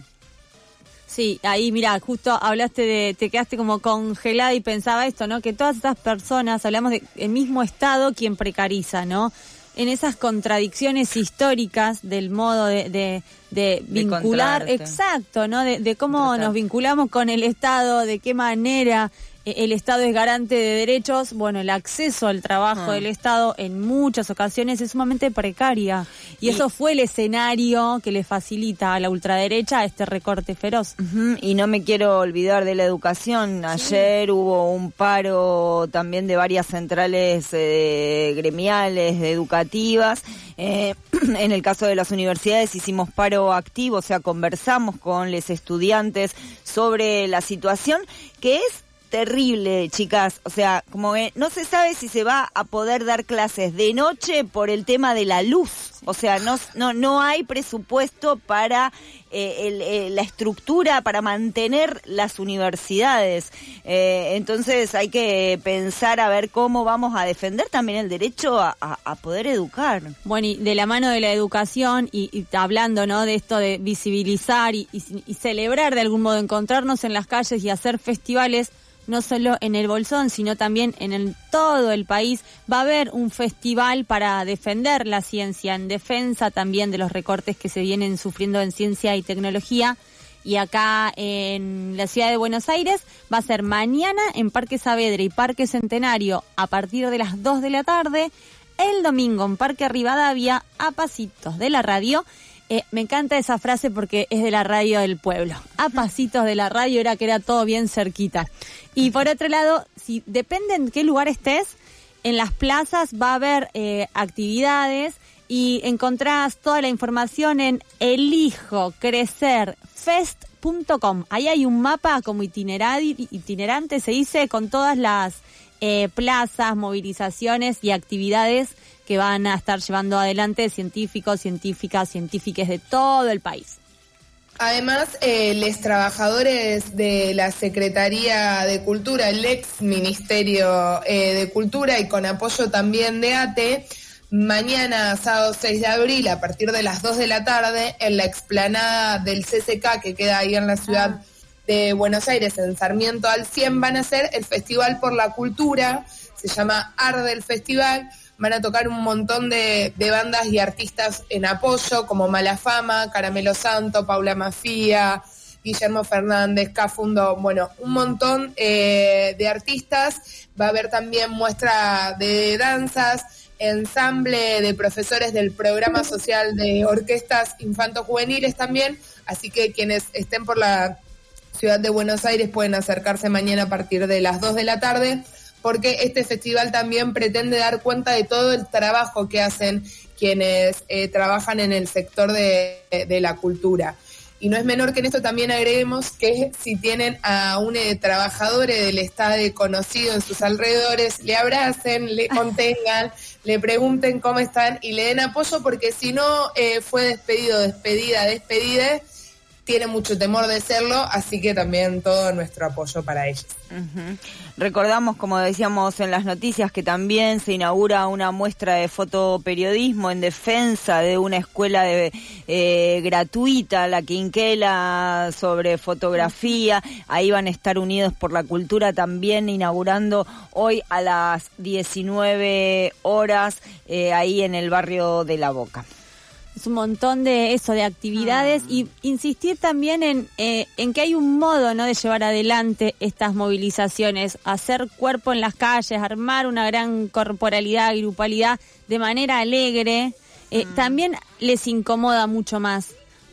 Sí, ahí mira, justo hablaste de, te quedaste como congelada y pensaba esto, ¿no? Que todas estas personas, hablamos del mismo Estado quien precariza, ¿no? En esas contradicciones históricas del modo de, de, de vincular, de exacto, ¿no? De, de cómo nos vinculamos con el Estado, de qué manera el Estado es garante de derechos. Bueno, el acceso al trabajo ah. del Estado en muchas ocasiones es sumamente precaria. Y, y eso fue el escenario que le facilita a la ultraderecha este recorte feroz. Uh-huh. Y no me quiero olvidar de la educación. Ayer sí. hubo un paro también de varias centrales eh, gremiales, educativas. Eh, en el caso de las universidades hicimos paro activo, o sea, conversamos con los estudiantes sobre la situación, que es terrible, chicas. O sea, como que no se sabe si se va a poder dar clases de noche por el tema de la luz. O sea, no no no hay presupuesto para eh, el, eh, la estructura para mantener las universidades. Eh, entonces hay que pensar a ver cómo vamos a defender también el derecho a, a, a poder educar. Bueno, y de la mano de la educación y, y hablando, ¿no?, de esto de visibilizar y, y, y celebrar de algún modo, encontrarnos en las calles y hacer festivales, no solo en el Bolsón, sino también en el, todo el país. Va a haber un festival para defender la ciencia, en defensa también de los recortes que se vienen sufriendo en ciencia y tecnología. Y acá en la ciudad de Buenos Aires va a ser mañana en Parque Saavedra y Parque Centenario a partir de las dos de la tarde. El domingo en Parque Rivadavia, a pasitos de la radio. Eh, me encanta esa frase porque es de la radio del pueblo. A pasitos de la radio, era que era todo bien cerquita. Y por otro lado, si depende en qué lugar estés, en las plazas va a haber eh, actividades y encontrás toda la información en elijo crecer fest punto com. Ahí hay un mapa como itinerante, se dice, con todas las eh, plazas, movilizaciones y actividades que van a estar llevando adelante científicos, científicas, científiques de todo el país. Además, eh, los trabajadores de la Secretaría de Cultura, el ex Ministerio eh, de Cultura, y con apoyo también de A T E, mañana, sábado seis de abril, a partir de las dos de la tarde, en la explanada del C C K, que queda ahí en la ciudad de Buenos Aires, en Sarmiento al cien, van a hacer el Festival por la Cultura. Se llama Arde el Festival. Van a tocar un montón de, de bandas y artistas en apoyo, como Malafama, Caramelo Santo, Paula Mafia, Guillermo Fernández, Cafundo, bueno, un montón eh, de artistas. Va a haber también muestra de danzas, ensamble de profesores del programa social de orquestas infanto-juveniles también, así que quienes estén por la ciudad de Buenos Aires pueden acercarse mañana a partir de las dos de la tarde, porque este festival también pretende dar cuenta de todo el trabajo que hacen quienes eh, trabajan en el sector de, de la cultura. Y no es menor que en esto también agreguemos que si tienen a un eh, trabajador del Estado conocido en sus alrededores, le abracen, le contengan, le pregunten cómo están y le den apoyo, porque si no eh, fue despedido, despedida, despedida, tiene mucho temor de serlo, así que también todo nuestro apoyo para ellos. Uh-huh. Recordamos, como decíamos en las noticias, que también se inaugura una muestra de fotoperiodismo en defensa de una escuela de, eh, gratuita, la Quinquela, sobre fotografía. Ahí van a estar Unidos por la Cultura también inaugurando hoy a las diecinueve horas, eh, ahí en el barrio de La Boca. Es un montón de eso, de actividades, ah. y insistir también en, eh, en que hay un modo, ¿no?, de llevar adelante estas movilizaciones, hacer cuerpo en las calles, armar una gran corporalidad, grupalidad de manera alegre. Eh, ah. También les incomoda mucho más,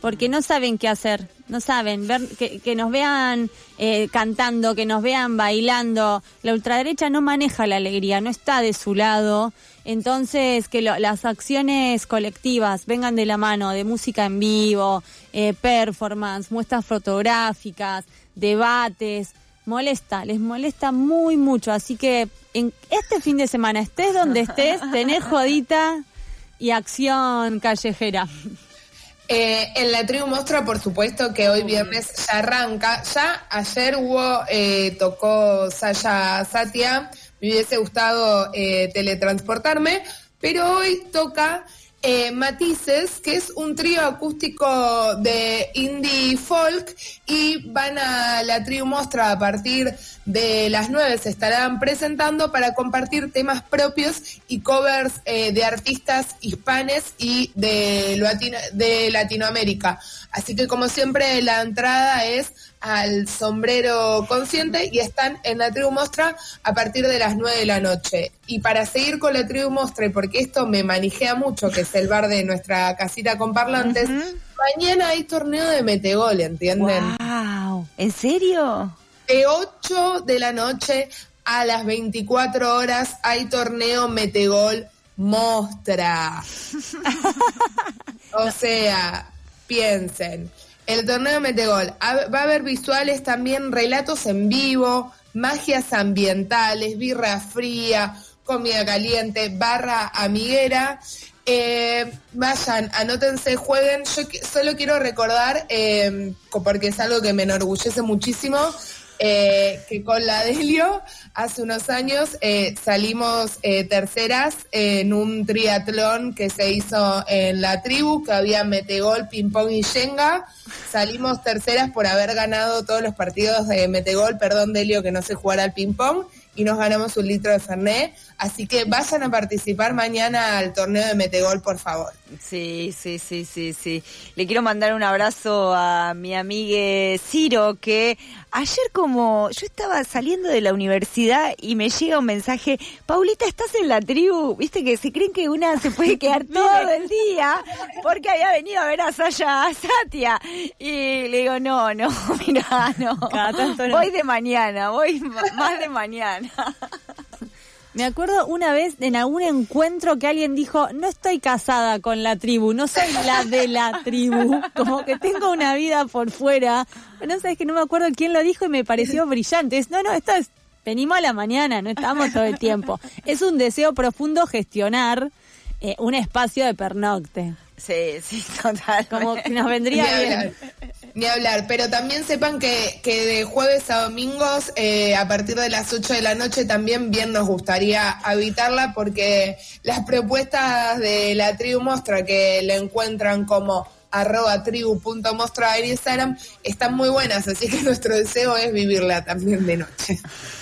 porque no saben qué hacer, no saben, ver que, que nos vean eh, cantando, que nos vean bailando. La ultraderecha no maneja la alegría, no está de su lado. Entonces, que lo, las acciones colectivas vengan de la mano de música en vivo, eh, performance, muestras fotográficas, debates, molesta, les molesta muy mucho. Así que en este fin de semana, estés donde estés, tenés jodita y acción callejera. Eh, en la tribu Mostra, por supuesto que hoy viernes ya arranca. Ya ayer hubo, eh, tocó Saya Satia, me hubiese gustado eh, teletransportarme, pero hoy toca eh, Matices, que es un trío acústico de indie folk, y van a la tribu Mostra a partir de las nueve, se estarán presentando para compartir temas propios y covers eh, de artistas hispanes y de, Latino, de Latinoamérica. Así que, como siempre, la entrada es al sombrero consciente y están en la tribu Mostra a partir de las nueve de la noche. Y para seguir con la tribu Mostra, y porque esto me manijea mucho, que es el bar de nuestra casita con parlantes, uh-huh. Mañana hay torneo de metegol, ¿entienden? Wow. ¿En serio? De ocho de la noche a las veinticuatro horas hay torneo metegol Mostra. O sea, piensen. El torneo metegol. Va a haber visuales también, relatos en vivo, magias ambientales, birra fría, comida caliente, barra amiguera. Eh, vayan, anótense, jueguen. Yo solo quiero recordar, eh, porque es algo que me enorgullece muchísimo, eh, que con la Delio hace unos años eh, salimos eh, terceras en un triatlón que se hizo en la tribu, que había metegol, ping-pong y yenga. Salimos terceras por haber ganado todos los partidos de metegol. Perdón, Delio, que no sé jugar al ping-pong. Y nos ganamos un litro de Fernet. Así que vayan a participar mañana al torneo de metegol, por favor. Sí, sí, sí, sí, sí. Le quiero mandar un abrazo a mi amiga Ciro, que ayer, como yo estaba saliendo de la universidad y me llega un mensaje: Paulita, ¿estás en la tribu? Viste que se creen que una se puede quedar todo el día porque había venido a ver a Saya Satia. Y le digo, no, no, mira, no. Cada tanto no. Voy de mañana, voy más de mañana. Me acuerdo una vez en algún encuentro que alguien dijo: no estoy casada con la tribu, no soy la de la tribu, como que tengo una vida por fuera. No sabes que no me acuerdo quién lo dijo y me pareció brillante. Es, no, no, esto es, venimos a la mañana, no estamos todo el tiempo. Es un deseo profundo gestionar eh, un espacio de pernocte. Sí, sí, total. Como que nos vendría Ni bien. hablar, ni hablar, pero también sepan que, que de jueves a domingos, eh, a partir de las ocho de la noche, también bien nos gustaría habitarla, porque las propuestas de la tribu Mostra, que la encuentran como arroba tribu punto mostra en Instagram, están muy buenas, así que nuestro deseo es vivirla también de noche.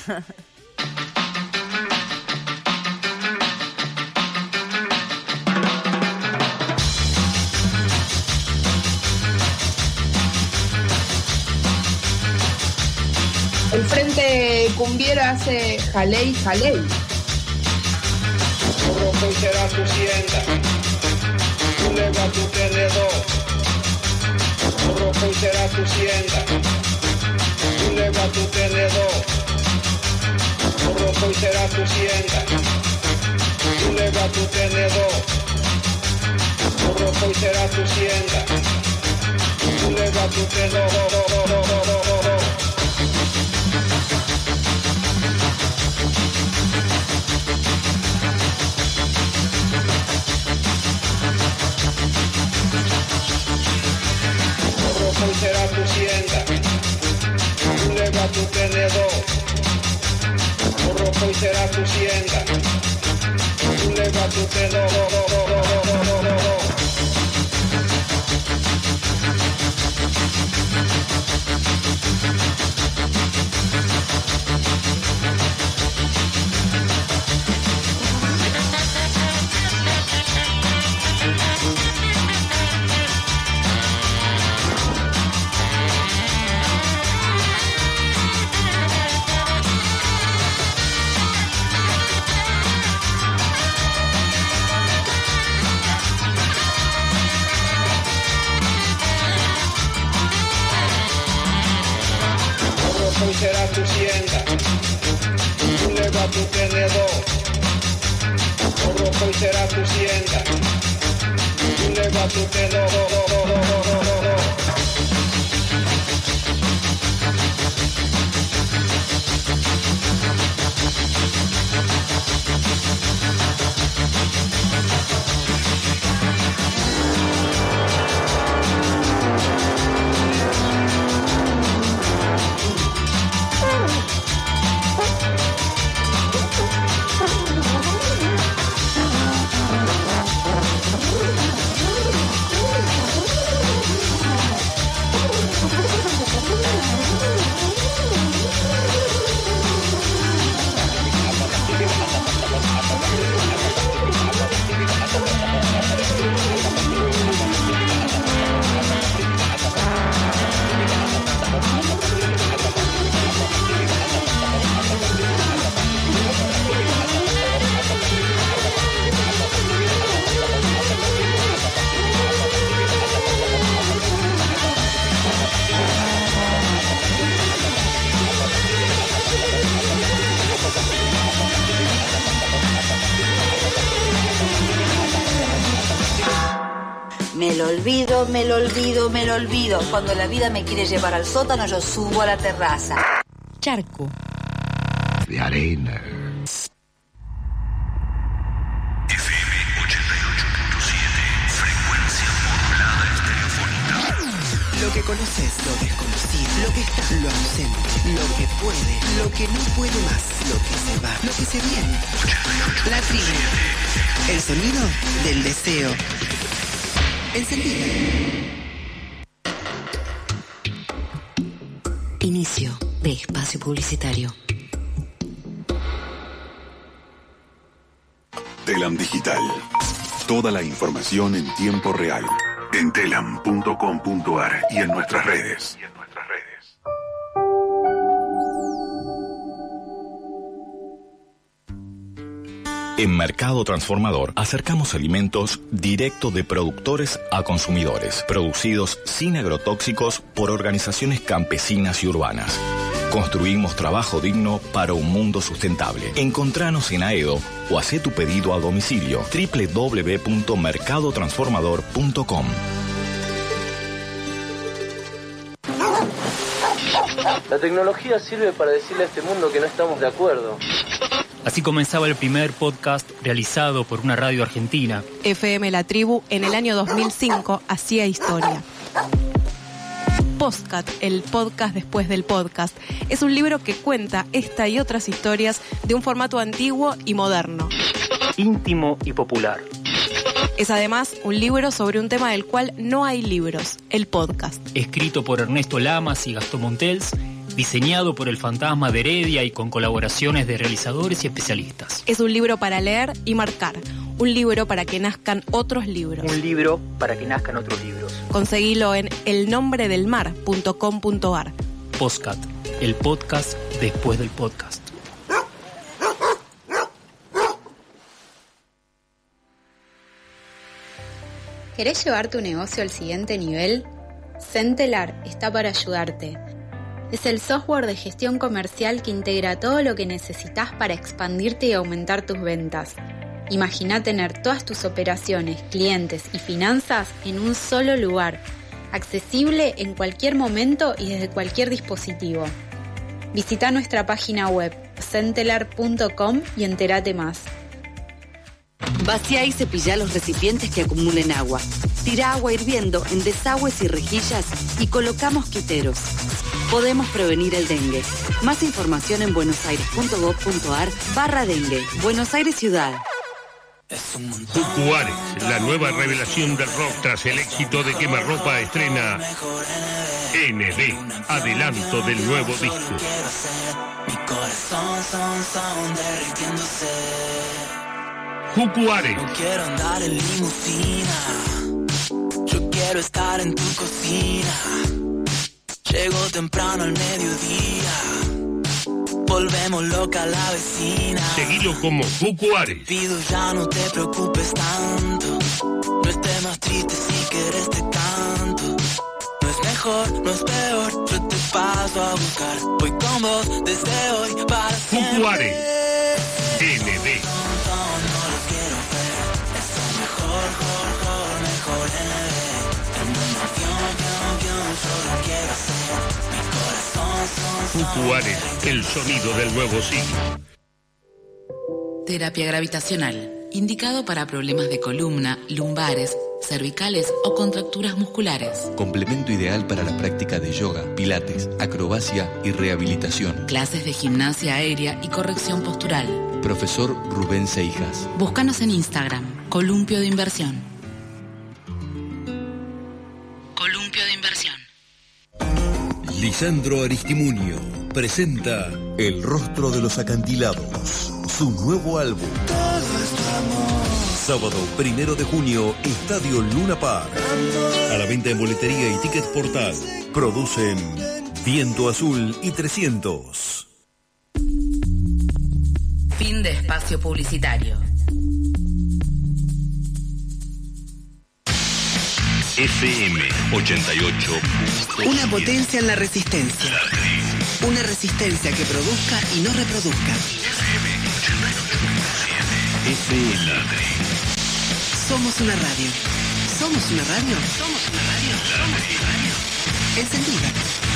El Frente Cumbiero hace jalei, jalei. Rojo y será tu sienta, tú leva tu tenedor. Rojo y será tu sienta, tú leva tu tenedor. Rojo y será tu sienta, tú leva tu tenedor. Rojo y será tu sienta, tú leva tu tenedor. Rojo será tu sienta, tú leva tu tenedor. Rojo será tu sienta, tú leva tu tenedor. rojo y será tu sienda. Tú leva tu tenedor, rojo y será tu sienda. Tú leva tu tenedor. Me lo olvido, me lo olvido, me lo olvido. Cuando la vida me quiere llevar al sótano, yo subo a la terraza. Charco. De arena. F M ochenta y ocho punto siete, frecuencia modulada estereofónica. Lo que conoces, lo desconocido, lo que está, lo ausente, lo que puede, lo que no puede más, lo que se va, lo que se viene. La tribu. El sonido del deseo. Encendido. Inicio de espacio publicitario. Telam Digital. Toda la información en tiempo real. En telam punto com punto ar y en nuestras redes. En Mercado Transformador acercamos alimentos directo de productores a consumidores, producidos sin agrotóxicos por organizaciones campesinas y urbanas. Construimos trabajo digno para un mundo sustentable. Encontranos en Aedo o hacé tu pedido a domicilio doble u doble u doble u punto mercado transformador punto com. La tecnología sirve para decirle a este mundo que no estamos de acuerdo. Así comenzaba el primer podcast realizado por una radio argentina. F M La Tribu en el año dos mil cinco hacía historia. Postcat, el podcast después del podcast, es un libro que cuenta esta y otras historias de un formato antiguo y moderno. Íntimo y popular. Es además un libro sobre un tema del cual no hay libros, el podcast. Escrito por Ernesto Lamas y Gastón Montels, diseñado por el Fantasma de Heredia y con colaboraciones de realizadores y especialistas. Es un libro para leer y marcar, un libro para que nazcan otros libros. Un libro para que nazcan otros libros. Conseguilo en el nombre del mar punto com punto ar. Postcat, el podcast después del podcast. ¿Querés llevar tu negocio al siguiente nivel? Centelar está para ayudarte. Es el software de gestión comercial que integra todo lo que necesitas para expandirte y aumentar tus ventas. Imagina tener todas tus operaciones, clientes y finanzas en un solo lugar, accesible en cualquier momento y desde cualquier dispositivo. Visita nuestra página web centelar punto com y entérate más. Vacía y cepilla los recipientes que acumulen agua. Tira agua hirviendo en desagües y rejillas y coloca mosquiteros. Podemos prevenir el dengue. Más información en buenosaires punto gov punto ar barra dengue. Buenos Aires Ciudad. Juárez, la nueva revelación del rock tras el éxito de Quemarropa estrena N B, adelanto del nuevo disco. Mi corazón son, son derritiéndose. Juárez. No quiero andar en limusina, yo quiero estar en tu cocina. Llego temprano al mediodía, volvemos loca la vecina. Seguilo como Juárez. Pido ya no te preocupes tanto, no estés más triste si quieres te canto. No es mejor, no es peor, yo te paso a buscar. Voy con vos desde hoy para siempre. Juárez, N D. Juárez, el sonido del nuevo siglo. Terapia gravitacional, indicado para problemas de columna, lumbares, cervicales o contracturas musculares. Complemento ideal para la práctica de yoga, pilates, acrobacia y rehabilitación. Clases de gimnasia aérea y corrección postural. Profesor Rubén Seijas. Búscanos en Instagram, Columpio de Inversión. Columpio de Inversión. Lisandro Aristimuño presenta El rostro de los acantilados, su nuevo álbum. Sábado primero de junio, Estadio Luna Park. A la venta en boletería y Ticket Portal. Producen Viento Azul y trescientos. Fin de espacio publicitario. F M ochenta y ocho. Una potencia en la resistencia. Una resistencia que produzca y no reproduzca. F M. Somos una radio. Somos una radio. Somos una radio. Somos una radio. Encendida.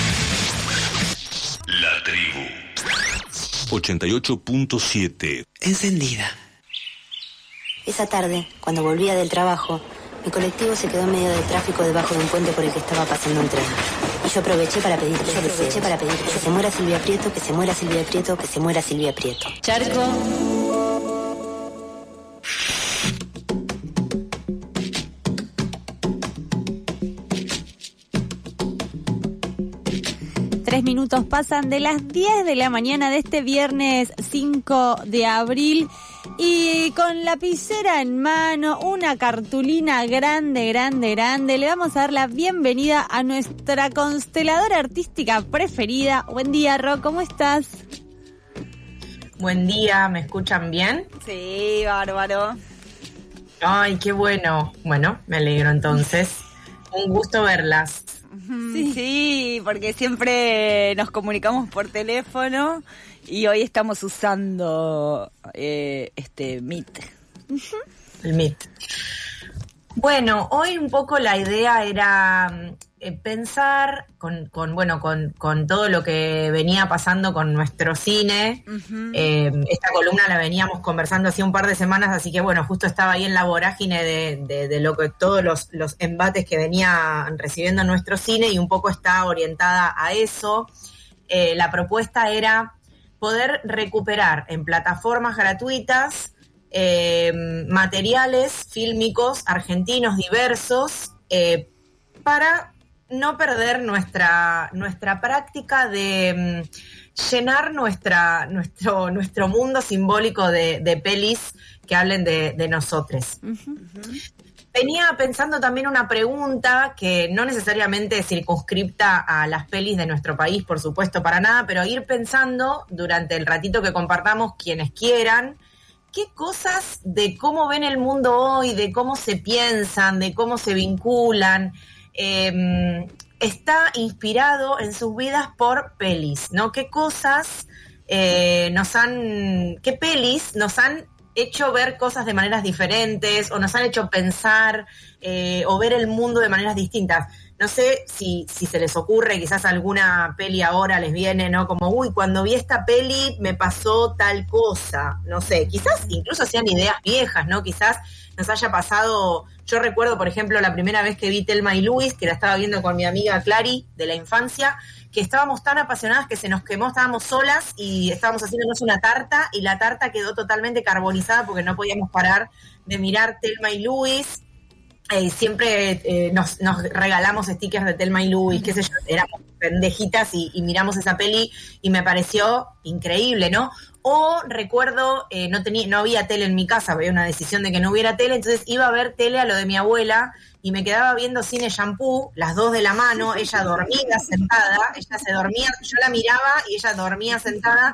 La tribu. ochenta y ocho punto siete. Encendida. Esa tarde, cuando volvía del trabajo, mi colectivo se quedó en medio del tráfico debajo de un puente por el que estaba pasando un tren. Y yo aproveché para pedir, yo aproveché para pedir que se muera Silvia Prieto, que se muera Silvia Prieto, que se muera Silvia Prieto. Charco. Tres minutos pasan de las diez de la mañana de este viernes cinco de abril y con lapicera en mano, una cartulina grande, grande, grande, le vamos a dar la bienvenida a nuestra consteladora artística preferida. Buen día, Ro, ¿cómo estás? Buen día, ¿me escuchan bien? Sí, bárbaro. Ay, qué bueno. Bueno, me alegro entonces. Un gusto verlas. Sí. sí, porque siempre nos comunicamos por teléfono y hoy estamos usando eh, este Meet. El Meet. Bueno, hoy un poco la idea era eh, pensar con, con bueno con, con todo lo que venía pasando con nuestro cine. Uh-huh. Eh, esta columna la veníamos conversando hace un par de semanas, así que bueno, justo estaba ahí en la vorágine de, de, de lo que todos los, los embates que venía recibiendo nuestro cine y un poco está orientada a eso. Eh, la propuesta era poder recuperar en plataformas gratuitas Eh, materiales fílmicos argentinos diversos eh, para no perder nuestra, nuestra práctica de um, llenar nuestra, nuestro, nuestro mundo simbólico de, de pelis que hablen de, de nosotros. Uh-huh. Venía pensando también una pregunta que no necesariamente es circunscripta a las pelis de nuestro país, por supuesto, para nada, pero ir pensando durante el ratito que compartamos quienes quieran, qué cosas de cómo ven el mundo hoy, de cómo se piensan, de cómo se vinculan, eh, está inspirado en sus vidas por pelis, ¿no? ¿Qué cosas eh, nos han, qué pelis nos han hecho ver cosas de maneras diferentes o nos han hecho pensar eh, o ver el mundo de maneras distintas? No sé si, si se les ocurre, quizás alguna peli ahora les viene, ¿no? Como, uy, cuando vi esta peli me pasó tal cosa. No sé, quizás incluso sean ideas viejas, ¿no? Quizás nos haya pasado. Yo recuerdo, por ejemplo, la primera vez que vi Thelma y Luis, que la estaba viendo con mi amiga Clary de la infancia, que estábamos tan apasionadas que se nos quemó, estábamos solas y estábamos haciéndonos una tarta y la tarta quedó totalmente carbonizada porque no podíamos parar de mirar Thelma y Luis. Eh, siempre eh, nos, nos regalamos stickers de Thelma y Luis, qué sé yo, éramos pendejitas y, y miramos esa peli y me pareció increíble, ¿no? O recuerdo, eh, no tenía, no había tele en mi casa, había una decisión de que no hubiera tele, entonces iba a ver tele a lo de mi abuela y me quedaba viendo Cine Shampoo, las dos de la mano, ella dormía sentada, ella se dormía, yo la miraba y ella dormía sentada.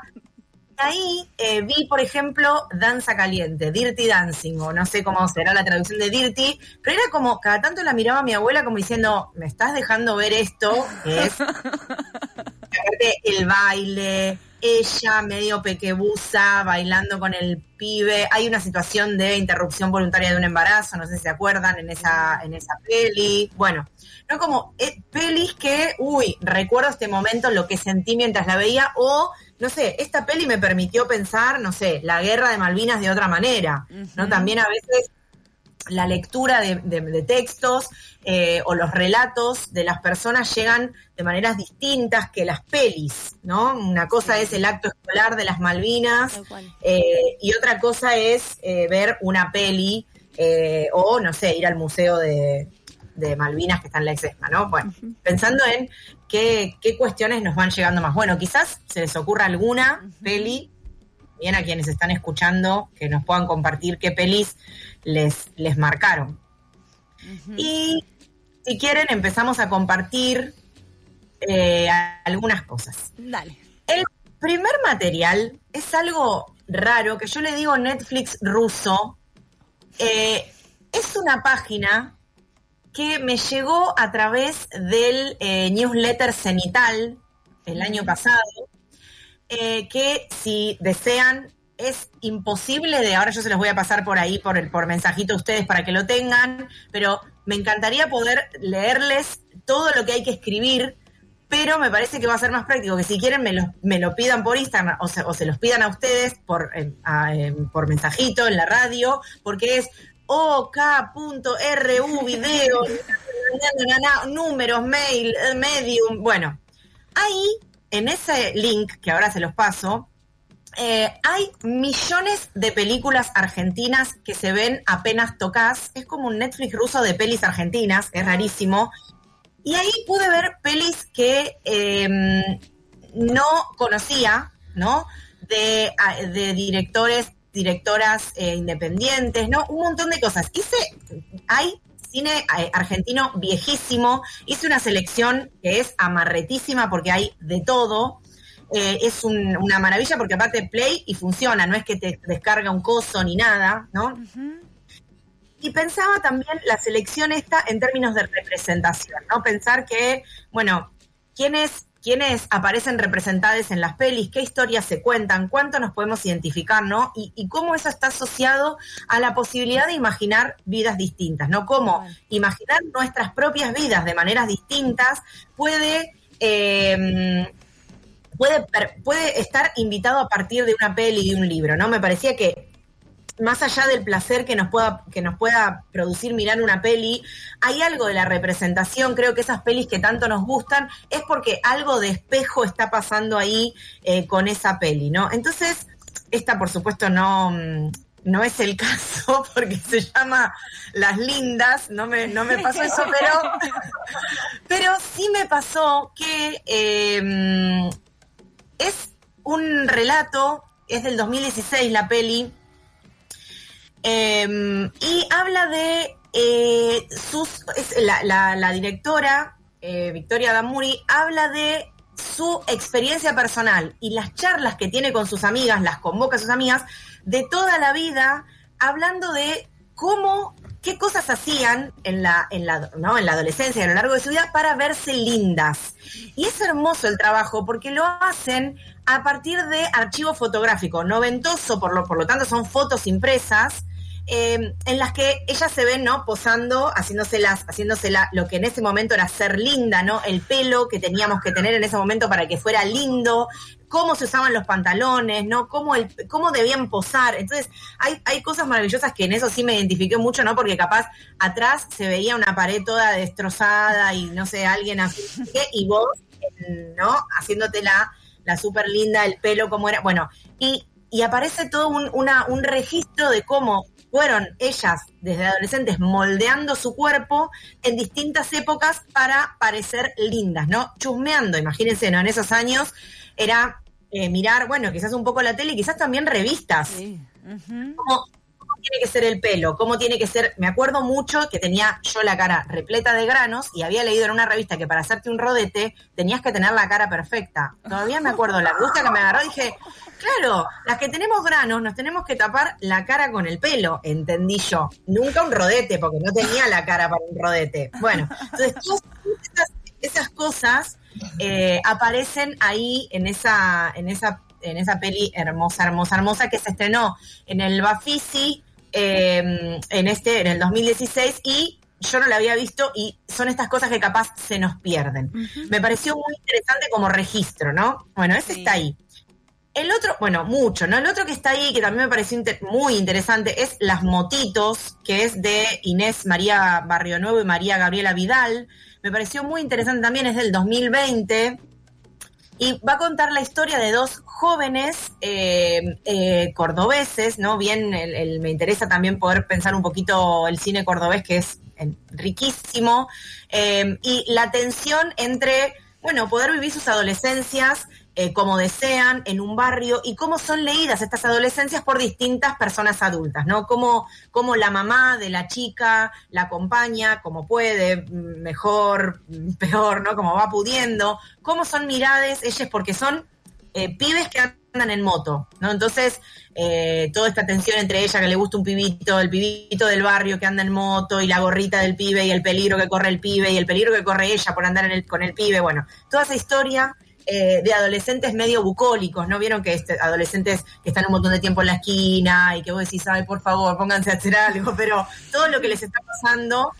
Ahí eh, vi, por ejemplo, Danza Caliente, Dirty Dancing, o no sé cómo será la traducción de Dirty, pero era como, cada tanto la miraba a mi abuela como diciendo, me estás dejando ver esto, que es aparte el baile, ella medio pequebusa, bailando con el pibe. Hay una situación de interrupción voluntaria de un embarazo, no sé si se acuerdan, en esa, en esa peli. Bueno, no como eh, pelis que, uy, recuerdo este momento, lo que sentí mientras la veía, o, no sé, esta peli me permitió pensar, no sé, la guerra de Malvinas de otra manera, uh-huh. ¿no? También a veces la lectura de, de, de textos eh, o los relatos de las personas llegan de maneras distintas que las pelis, ¿no? Una cosa es el acto escolar de las Malvinas eh, y otra cosa es eh, ver una peli eh, o, no sé, ir al museo de, de Malvinas que está en la Exesma, ¿no? Bueno, uh-huh. pensando en qué, qué cuestiones nos van llegando más. Bueno, quizás se les ocurra alguna uh-huh. peli, bien a quienes están escuchando, que nos puedan compartir qué pelis les, les marcaron. Uh-huh. Y si quieren empezamos a compartir eh, algunas cosas. Dale. El primer material es algo raro, que yo le digo Netflix ruso. Eh, es una página que me llegó a través del eh, newsletter Cenital el año pasado, eh, que si desean es imposible de, ahora yo se los voy a pasar por ahí, por, el, por mensajito a ustedes para que lo tengan, pero me encantaría poder leerles todo lo que hay que escribir, pero me parece que va a ser más práctico que si quieren me lo, me lo pidan por Instagram o se, o se los pidan a ustedes por, eh, a, eh, por mensajito en la radio, porque es O K punto R U video, números, mail, medium, bueno, ahí en ese link que ahora se los paso, Eh, hay millones de películas argentinas que se ven apenas tocas. Es como un Netflix ruso de pelis argentinas, es rarísimo. Y ahí pude ver pelis que eh, no conocía, ¿no? De, de directores, directoras eh, independientes, ¿no? Un montón de cosas. Hice, hay cine eh, argentino viejísimo. Hice una selección que es amarretísima porque hay de todo. Eh, es un, una maravilla porque aparte play y funciona, no es que te descarga un coso ni nada, ¿no? Uh-huh. Y pensaba también la selección esta en términos de representación, ¿no? Pensar que, bueno, ¿quiénes, quiénes aparecen representados en las pelis? ¿Qué historias se cuentan? ¿Cuánto nos podemos identificar, no? Y, y cómo eso está asociado a la posibilidad de imaginar vidas distintas, ¿no? Cómo uh-huh. imaginar nuestras propias vidas de maneras distintas puede... Eh, Puede, puede estar invitado a partir de una peli y de un libro, ¿no? Me parecía que más allá del placer que nos pueda, que nos pueda producir mirar una peli, hay algo de la representación. Creo que esas pelis que tanto nos gustan es porque algo de espejo está pasando ahí eh, con esa peli, ¿no? Entonces, esta por supuesto no... No es el caso porque se llama Las Lindas, no me, no me pasó eso, pero, pero sí me pasó que eh, es un relato, es del dos mil dieciséis la peli, eh, y habla de eh, sus, es la, la, la directora, eh, Victoria Damuri, habla de su experiencia personal y las charlas que tiene con sus amigas, las convoca a sus amigas, de toda la vida, hablando de cómo, qué cosas hacían en la, en la, ¿no? en la adolescencia, a lo largo de su vida, para verse lindas. Y es hermoso el trabajo, porque lo hacen a partir de archivo fotográfico, noventoso, por lo, por lo tanto son fotos impresas, eh, en las que ellas se ven, ¿no? Posando, haciéndoselas, haciéndosela lo que en ese momento era ser linda, ¿no? El pelo que teníamos que tener en ese momento para que fuera lindo, cómo se usaban los pantalones, ¿no? Cómo, el, cómo debían posar. Entonces, hay, hay cosas maravillosas que en eso sí me identifiqué mucho, ¿no? Porque capaz atrás se veía una pared toda destrozada y, no sé, alguien así, y vos, ¿no? Haciéndote la, la súper linda, el pelo como era. Bueno, y, y aparece todo un, una, un registro de cómo fueron ellas, desde adolescentes, moldeando su cuerpo en distintas épocas para parecer lindas, ¿no? Chusmeando, imagínense, ¿no? En esos años era eh, mirar, bueno, quizás un poco la tele y quizás también revistas. Sí. Uh-huh. ¿Cómo, ¿Cómo tiene que ser el pelo? ¿Cómo tiene que ser? Me acuerdo mucho que tenía yo la cara repleta de granos y había leído en una revista que para hacerte un rodete tenías que tener la cara perfecta. Todavía me acuerdo, la angustia que me agarró, dije... Claro, las que tenemos granos nos tenemos que tapar la cara con el pelo, entendí yo. Nunca un rodete, porque no tenía la cara para un rodete. Bueno, entonces todas estas esas cosas eh, aparecen ahí en esa, en esa, en esa peli hermosa, hermosa, hermosa que se estrenó en el Bafisi eh, en este, en el dos mil dieciséis, y yo no la había visto, y son estas cosas que capaz se nos pierden. Uh-huh. Me pareció muy interesante como registro, ¿no? Bueno, ese sí. Está ahí. El otro, bueno, mucho, ¿no? El otro que está ahí, que también me pareció inter- muy interesante, es Las Motitos, que es de Inés María Barrionuevo y María Gabriela Vidal. Me pareció muy interesante también, es del dos mil veinte, y va a contar la historia de dos jóvenes eh, eh, cordobeses, ¿no? Bien, el, el, me interesa también poder pensar un poquito el cine cordobés, que es eh, riquísimo, eh, y la tensión entre, bueno, poder vivir sus adolescencias Eh, como desean, en un barrio, y cómo son leídas estas adolescencias por distintas personas adultas, ¿no? Cómo, cómo la mamá de la chica la acompaña como puede, mejor, peor, ¿no? Como va pudiendo, cómo son miradas ellas, porque son eh, pibes que andan en moto, ¿no? Entonces, eh, toda esta tensión entre ella, que le gusta un pibito, el pibito del barrio que anda en moto, y la gorrita del pibe, y el peligro que corre el pibe, y el peligro que corre ella por andar en el, con el pibe, bueno, toda esa historia Eh, de adolescentes medio bucólicos, ¿no? Vieron que este, adolescentes que están un montón de tiempo en la esquina y que vos decís, ay, por favor, pónganse a hacer algo, pero todo lo que les está pasando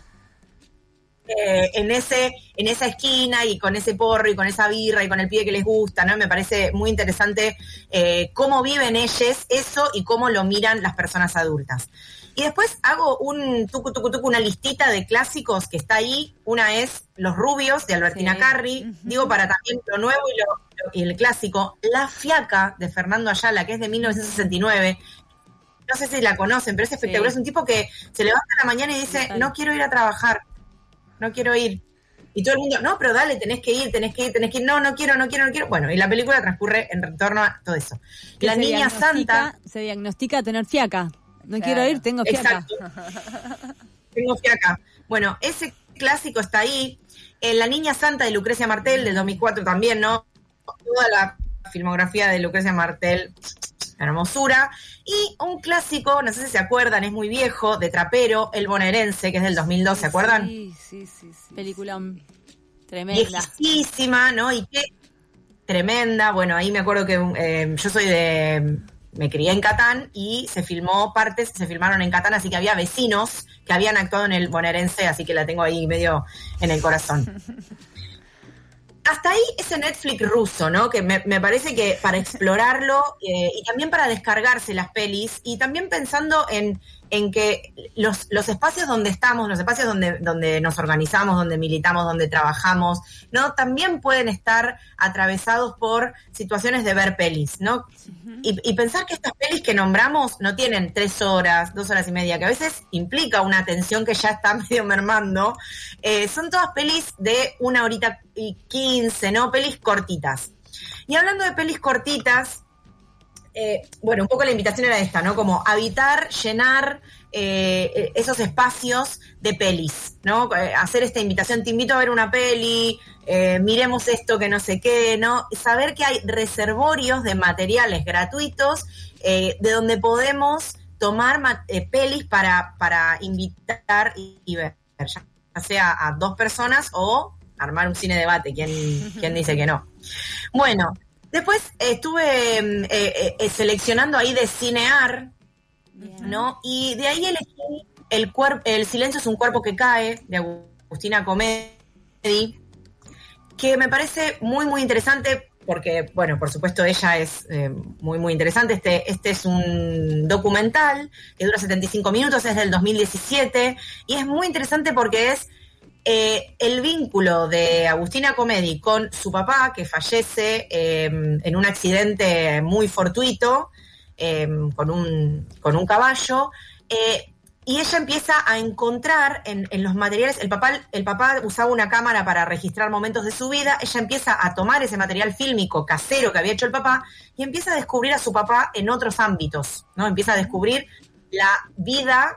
eh, en ese en esa esquina, y con ese porro, y con esa birra, y con el pibe que les gusta, ¿no? Me parece muy interesante eh, cómo viven ellos eso y cómo lo miran las personas adultas. Y después hago un tucu, tucu, tucu, una listita de clásicos que está ahí. Una es Los Rubios, de Albertina sí. Carri. Uh-huh. Digo, para también lo nuevo y, lo, lo, y el clásico. La Fiaca, de Fernando Ayala, que es de mil novecientos sesenta y nueve. No sé si la conocen, pero es espectacular. Sí. Es un tipo que se levanta a la mañana y dice, no quiero ir a trabajar, no quiero ir. Y todo el mundo, no, pero dale, tenés que ir, tenés que ir, tenés que ir. No, no quiero, no quiero, no quiero. Bueno, y la película transcurre en torno a todo eso. La Niña Santa. Se diagnostica tener fiaca. No claro. quiero ir, tengo fiaca. Exacto. Tengo fiaca. Bueno, ese clásico está ahí. En La Niña Santa, de Lucrecia Martel, del dos mil cuatro también, ¿no? Toda la filmografía de Lucrecia Martel, hermosura. Y un clásico, no sé si se acuerdan, es muy viejo, de Trapero, El Bonaerense, que es del dos mil dos, ¿se acuerdan? Sí, sí, sí. sí. Película tremenda. Viejísima, ¿no? Y qué tremenda. Bueno, ahí me acuerdo que eh, yo soy de... Me crié en Catán, y se filmó partes, se filmaron en Catán, así que había vecinos que habían actuado en El Bonaerense, así que la tengo ahí medio en el corazón. Hasta ahí ese Netflix ruso, ¿no? Que me, me parece que para explorarlo eh, y también para descargarse las pelis, y también pensando en, en que los, los espacios donde estamos, los espacios donde, donde nos organizamos, donde militamos, donde trabajamos, ¿no? También pueden estar atravesados por situaciones de ver pelis, ¿no? Uh-huh. Y, y pensar que estas pelis que nombramos no tienen tres horas, dos horas y media, que a veces implica una atención que ya está medio mermando. Eh, son todas pelis de una horita y quince, ¿no? Pelis cortitas. Y hablando de pelis cortitas, eh, bueno, un poco la invitación era esta, ¿no? Como habitar, llenar eh, esos espacios de pelis, ¿no? Eh, hacer esta invitación, te invito a ver una peli, eh, miremos esto que no sé qué, ¿no? Saber que hay reservorios de materiales gratuitos eh, de donde podemos tomar ma- eh, pelis para, para invitar y, y ver, ya sea a dos personas o armar un cine debate, ¿quién, quién dice que no? Bueno, después estuve eh, eh, seleccionando ahí de Cinear, bien, ¿no? Y de ahí elegí el, cuerp- el Silencio es un cuerpo que cae, de Agustina Comedi, que me parece muy, muy interesante, porque, bueno, por supuesto ella es eh, muy, muy interesante. Este, este es un documental que dura setenta y cinco minutos, es del dos mil diecisiete, y es muy interesante porque es Eh, el vínculo de Agustina Comedi con su papá, que fallece eh, en un accidente muy fortuito eh, con, un, con un caballo, eh, y ella empieza a encontrar en, en los materiales, el papá, el papá usaba una cámara para registrar momentos de su vida, ella empieza a tomar ese material fílmico casero que había hecho el papá y empieza a descubrir a su papá en otros ámbitos, ¿no? Empieza a descubrir la vida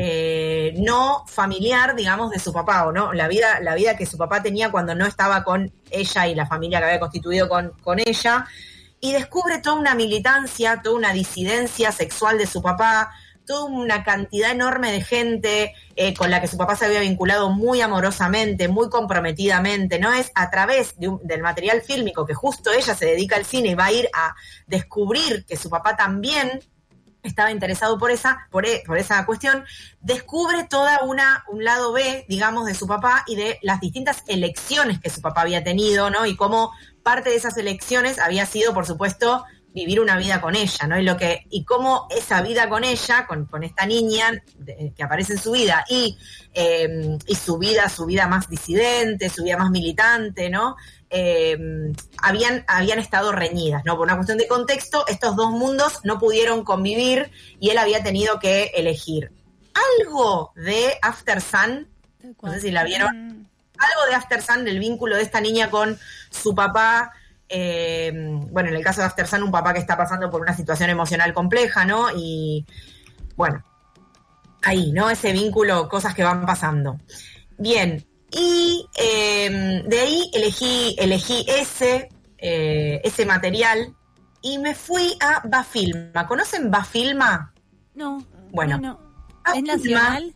Eh, no familiar, digamos, de su papá, o no, la vida, la vida que su papá tenía cuando no estaba con ella y la familia que había constituido con, con ella, y descubre toda una militancia, toda una disidencia sexual de su papá, toda una cantidad enorme de gente eh, con la que su papá se había vinculado muy amorosamente, muy comprometidamente, ¿no? Es a través de un, del material fílmico que justo ella se dedica al cine y va a ir a descubrir que su papá también estaba interesado por esa, por, por esa cuestión, descubre toda una, un lado B, digamos, de su papá y de las distintas elecciones que su papá había tenido, ¿no? Y cómo parte de esas elecciones había sido, por supuesto, vivir una vida con ella, ¿no? Y lo que, y cómo esa vida con ella, con, con esta niña de, que aparece en su vida, y, eh, y su vida, su vida más disidente, su vida más militante, ¿no? Eh, habían, habían estado reñidas, ¿no? Por una cuestión de contexto, estos dos mundos no pudieron convivir y él había tenido que elegir. Algo de After Sun, no sé si la vieron, algo de After Sun, del vínculo de esta niña con su papá, eh, bueno, en el caso de After Sun, un papá que está pasando por una situación emocional compleja, ¿no? Y, bueno, ahí, ¿no? Ese vínculo, cosas que van pasando. Bien. Y eh, de ahí elegí, elegí ese, eh, ese material y me fui a Bafilma. ¿Conocen Bafilma? No. Bueno, no, no. ¿Es nacional?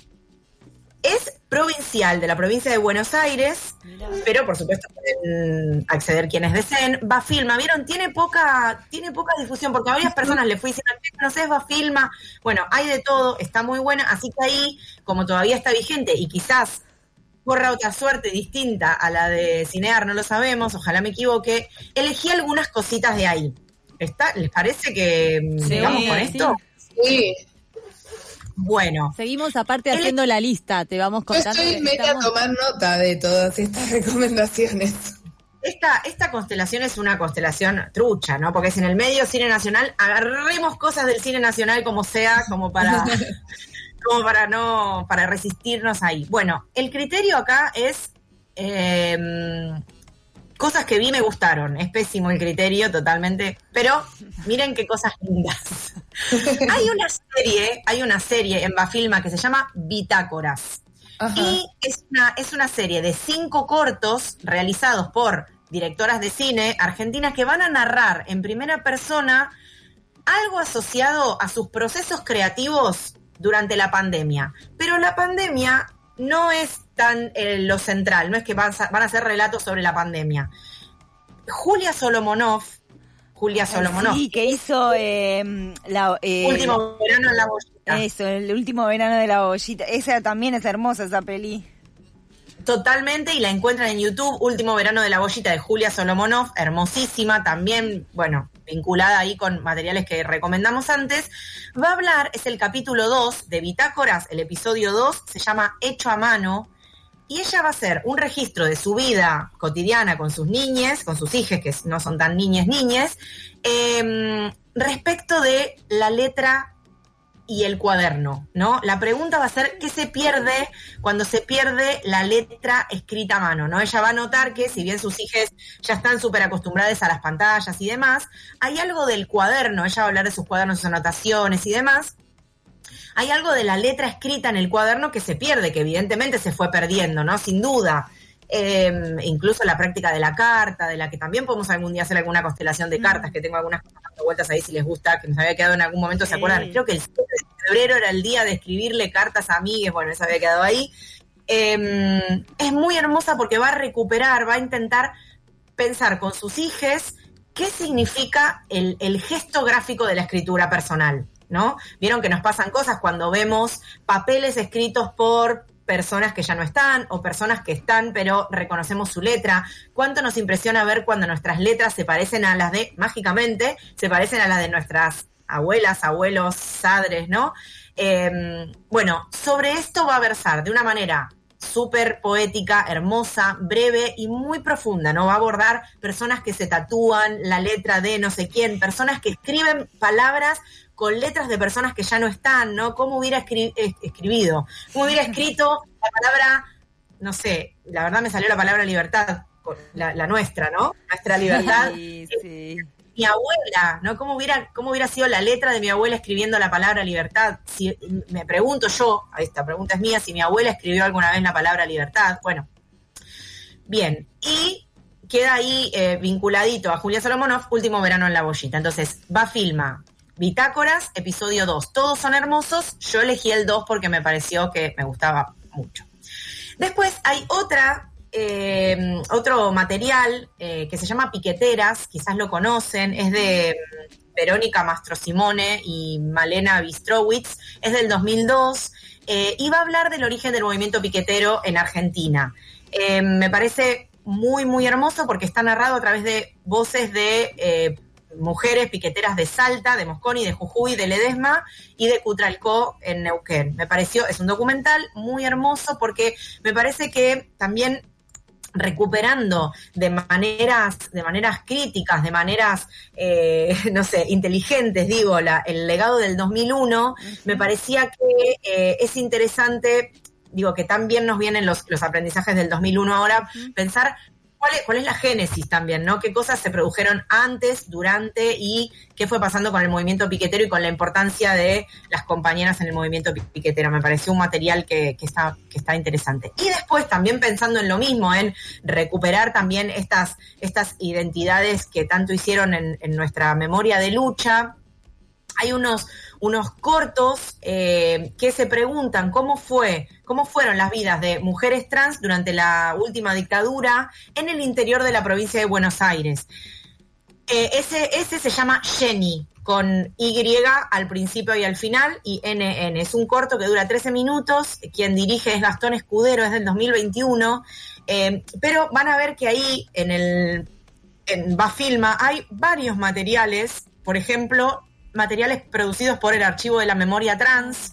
Es provincial, de la provincia de Buenos Aires, Mirá. Pero por supuesto pueden acceder quienes deseen. Bafilma, ¿vieron? Tiene poca, tiene poca difusión, porque a varias personas le fui diciendo, no sé, es Bafilma. Bueno, hay de todo, está muy buena, así que ahí, como todavía está vigente y quizás corra otra suerte distinta a la de Cinear, no lo sabemos, ojalá me equivoque, elegí algunas cositas de ahí. ¿Está? ¿Les parece que sí, sigamos con esto? Sí. Bueno. Seguimos aparte haciendo el... la lista, te vamos contando. Yo estoy media estamos... a tomar nota de todas estas recomendaciones. Esta, esta constelación es una constelación trucha, ¿no? Porque es en el medio cine nacional, agarremos cosas del cine nacional como sea, como para... como para no, para resistirnos ahí. Bueno, el criterio acá es eh, cosas que vi me gustaron. Es pésimo el criterio, totalmente. Pero miren qué cosas lindas. Hay una serie, hay una serie en Bafilma que se llama Bitácoras. Ajá. Y es una, es una serie de cinco cortos realizados por directoras de cine argentinas que van a narrar en primera persona algo asociado a sus procesos creativos durante la pandemia. Pero la pandemia no es tan eh, lo central, no es que van a, van a ser relatos sobre la pandemia. Julia Solomonov, Julia Solomonov. Sí, que hizo eh, la, eh, Último verano en la bollita. Eso, el último verano de la bollita. Esa también es hermosa, esa peli. Totalmente, y la encuentran en YouTube, Último verano de la bollita de Julia Solomonov, hermosísima, también, bueno, vinculada ahí con materiales que recomendamos antes. Va a hablar, es el capítulo dos de Bitácoras, el episodio dos, se llama Hecho a mano, y ella va a hacer un registro de su vida cotidiana con sus niñes, con sus hijas, que no son tan niñes, niñes, eh, respecto de la letra y el cuaderno, ¿no? La pregunta va a ser, ¿qué se pierde cuando se pierde la letra escrita a mano, ¿no? Ella va a notar que, si bien sus hijas ya están súper acostumbradas a las pantallas y demás, hay algo del cuaderno, ella va a hablar de sus cuadernos, sus anotaciones y demás, hay algo de la letra escrita en el cuaderno que se pierde, que evidentemente se fue perdiendo, ¿no? Sin duda. Eh, incluso la práctica de la carta, de la que también podemos algún día hacer alguna constelación de cartas, que tengo algunas cosas dando vueltas ahí si les gusta, que nos había quedado en algún momento, ¿se acuerdan? Creo que el siete de febrero era el día de escribirle cartas a amigues, bueno, eso había quedado ahí. Eh, es muy hermosa porque va a recuperar, va a intentar pensar con sus hijes qué significa el, el gesto gráfico de la escritura personal, ¿no? Vieron que nos pasan cosas cuando vemos papeles escritos por personas que ya no están o personas que están pero reconocemos su letra. ¿Cuánto nos impresiona ver cuando nuestras letras se parecen a las de, mágicamente, se parecen a las de nuestras abuelas, abuelos, padres, ¿no? Eh, bueno, sobre esto va a versar de una manera súper poética, hermosa, breve y muy profunda, ¿no? Va a abordar personas que se tatúan la letra de no sé quién, personas que escriben palabras con letras de personas que ya no están, ¿no? ¿Cómo hubiera escri- escribido? ¿Cómo hubiera escrito la palabra, no sé, la verdad me salió la palabra libertad, la, la nuestra, ¿no? Nuestra libertad. Sí, sí. Mi abuela, ¿no? ¿Cómo hubiera, cómo hubiera sido la letra de mi abuela escribiendo la palabra libertad? Si, me pregunto yo, esta pregunta es mía, si mi abuela escribió alguna vez la palabra libertad. Bueno, bien, y queda ahí eh, vinculadito a Julia Solomonov, Último verano en la bollita. Entonces, Bafilma, Bitácoras, episodio dos. Todos son hermosos, yo elegí el dos porque me pareció que me gustaba mucho. Después hay otra, eh, otro material eh, que se llama Piqueteras, quizás lo conocen, es de Verónica Mastrosimone y Malena Bistrowitz, es del dos mil dos, eh, y va a hablar del origen del movimiento piquetero en Argentina. Eh, me parece muy, muy hermoso porque está narrado a través de voces de eh, mujeres piqueteras de Salta, de Mosconi, de Jujuy, de Ledesma y de Cutralcó en Neuquén. Me pareció, es un documental muy hermoso porque me parece que también recuperando de maneras, de maneras críticas, de maneras, eh, no sé, inteligentes, digo, la, el legado del dos mil uno, uh-huh. Me parecía que eh, es interesante, digo, que también nos vienen los, los aprendizajes del dos mil uno ahora, uh-huh. pensar cuál es, cuál es la génesis también, ¿no? Qué cosas se produjeron antes, durante y qué fue pasando con el movimiento piquetero y con la importancia de las compañeras en el movimiento piquetero. Me pareció un material que, que, está, que está interesante. Y después también pensando en lo mismo, en recuperar también estas, estas identidades que tanto hicieron en, en nuestra memoria de lucha. Hay unos, unos cortos eh, que se preguntan cómo fue, cómo fueron las vidas de mujeres trans durante la última dictadura en el interior de la provincia de Buenos Aires. Eh, ese, ese se llama Jenny, con Y al principio y al final, y N N. Es un corto que dura trece minutos, quien dirige es Gastón Escudero, es del dos mil veintiuno, eh, pero van a ver que ahí en el en Bafilma hay varios materiales, por ejemplo, materiales producidos por el Archivo de la Memoria Trans,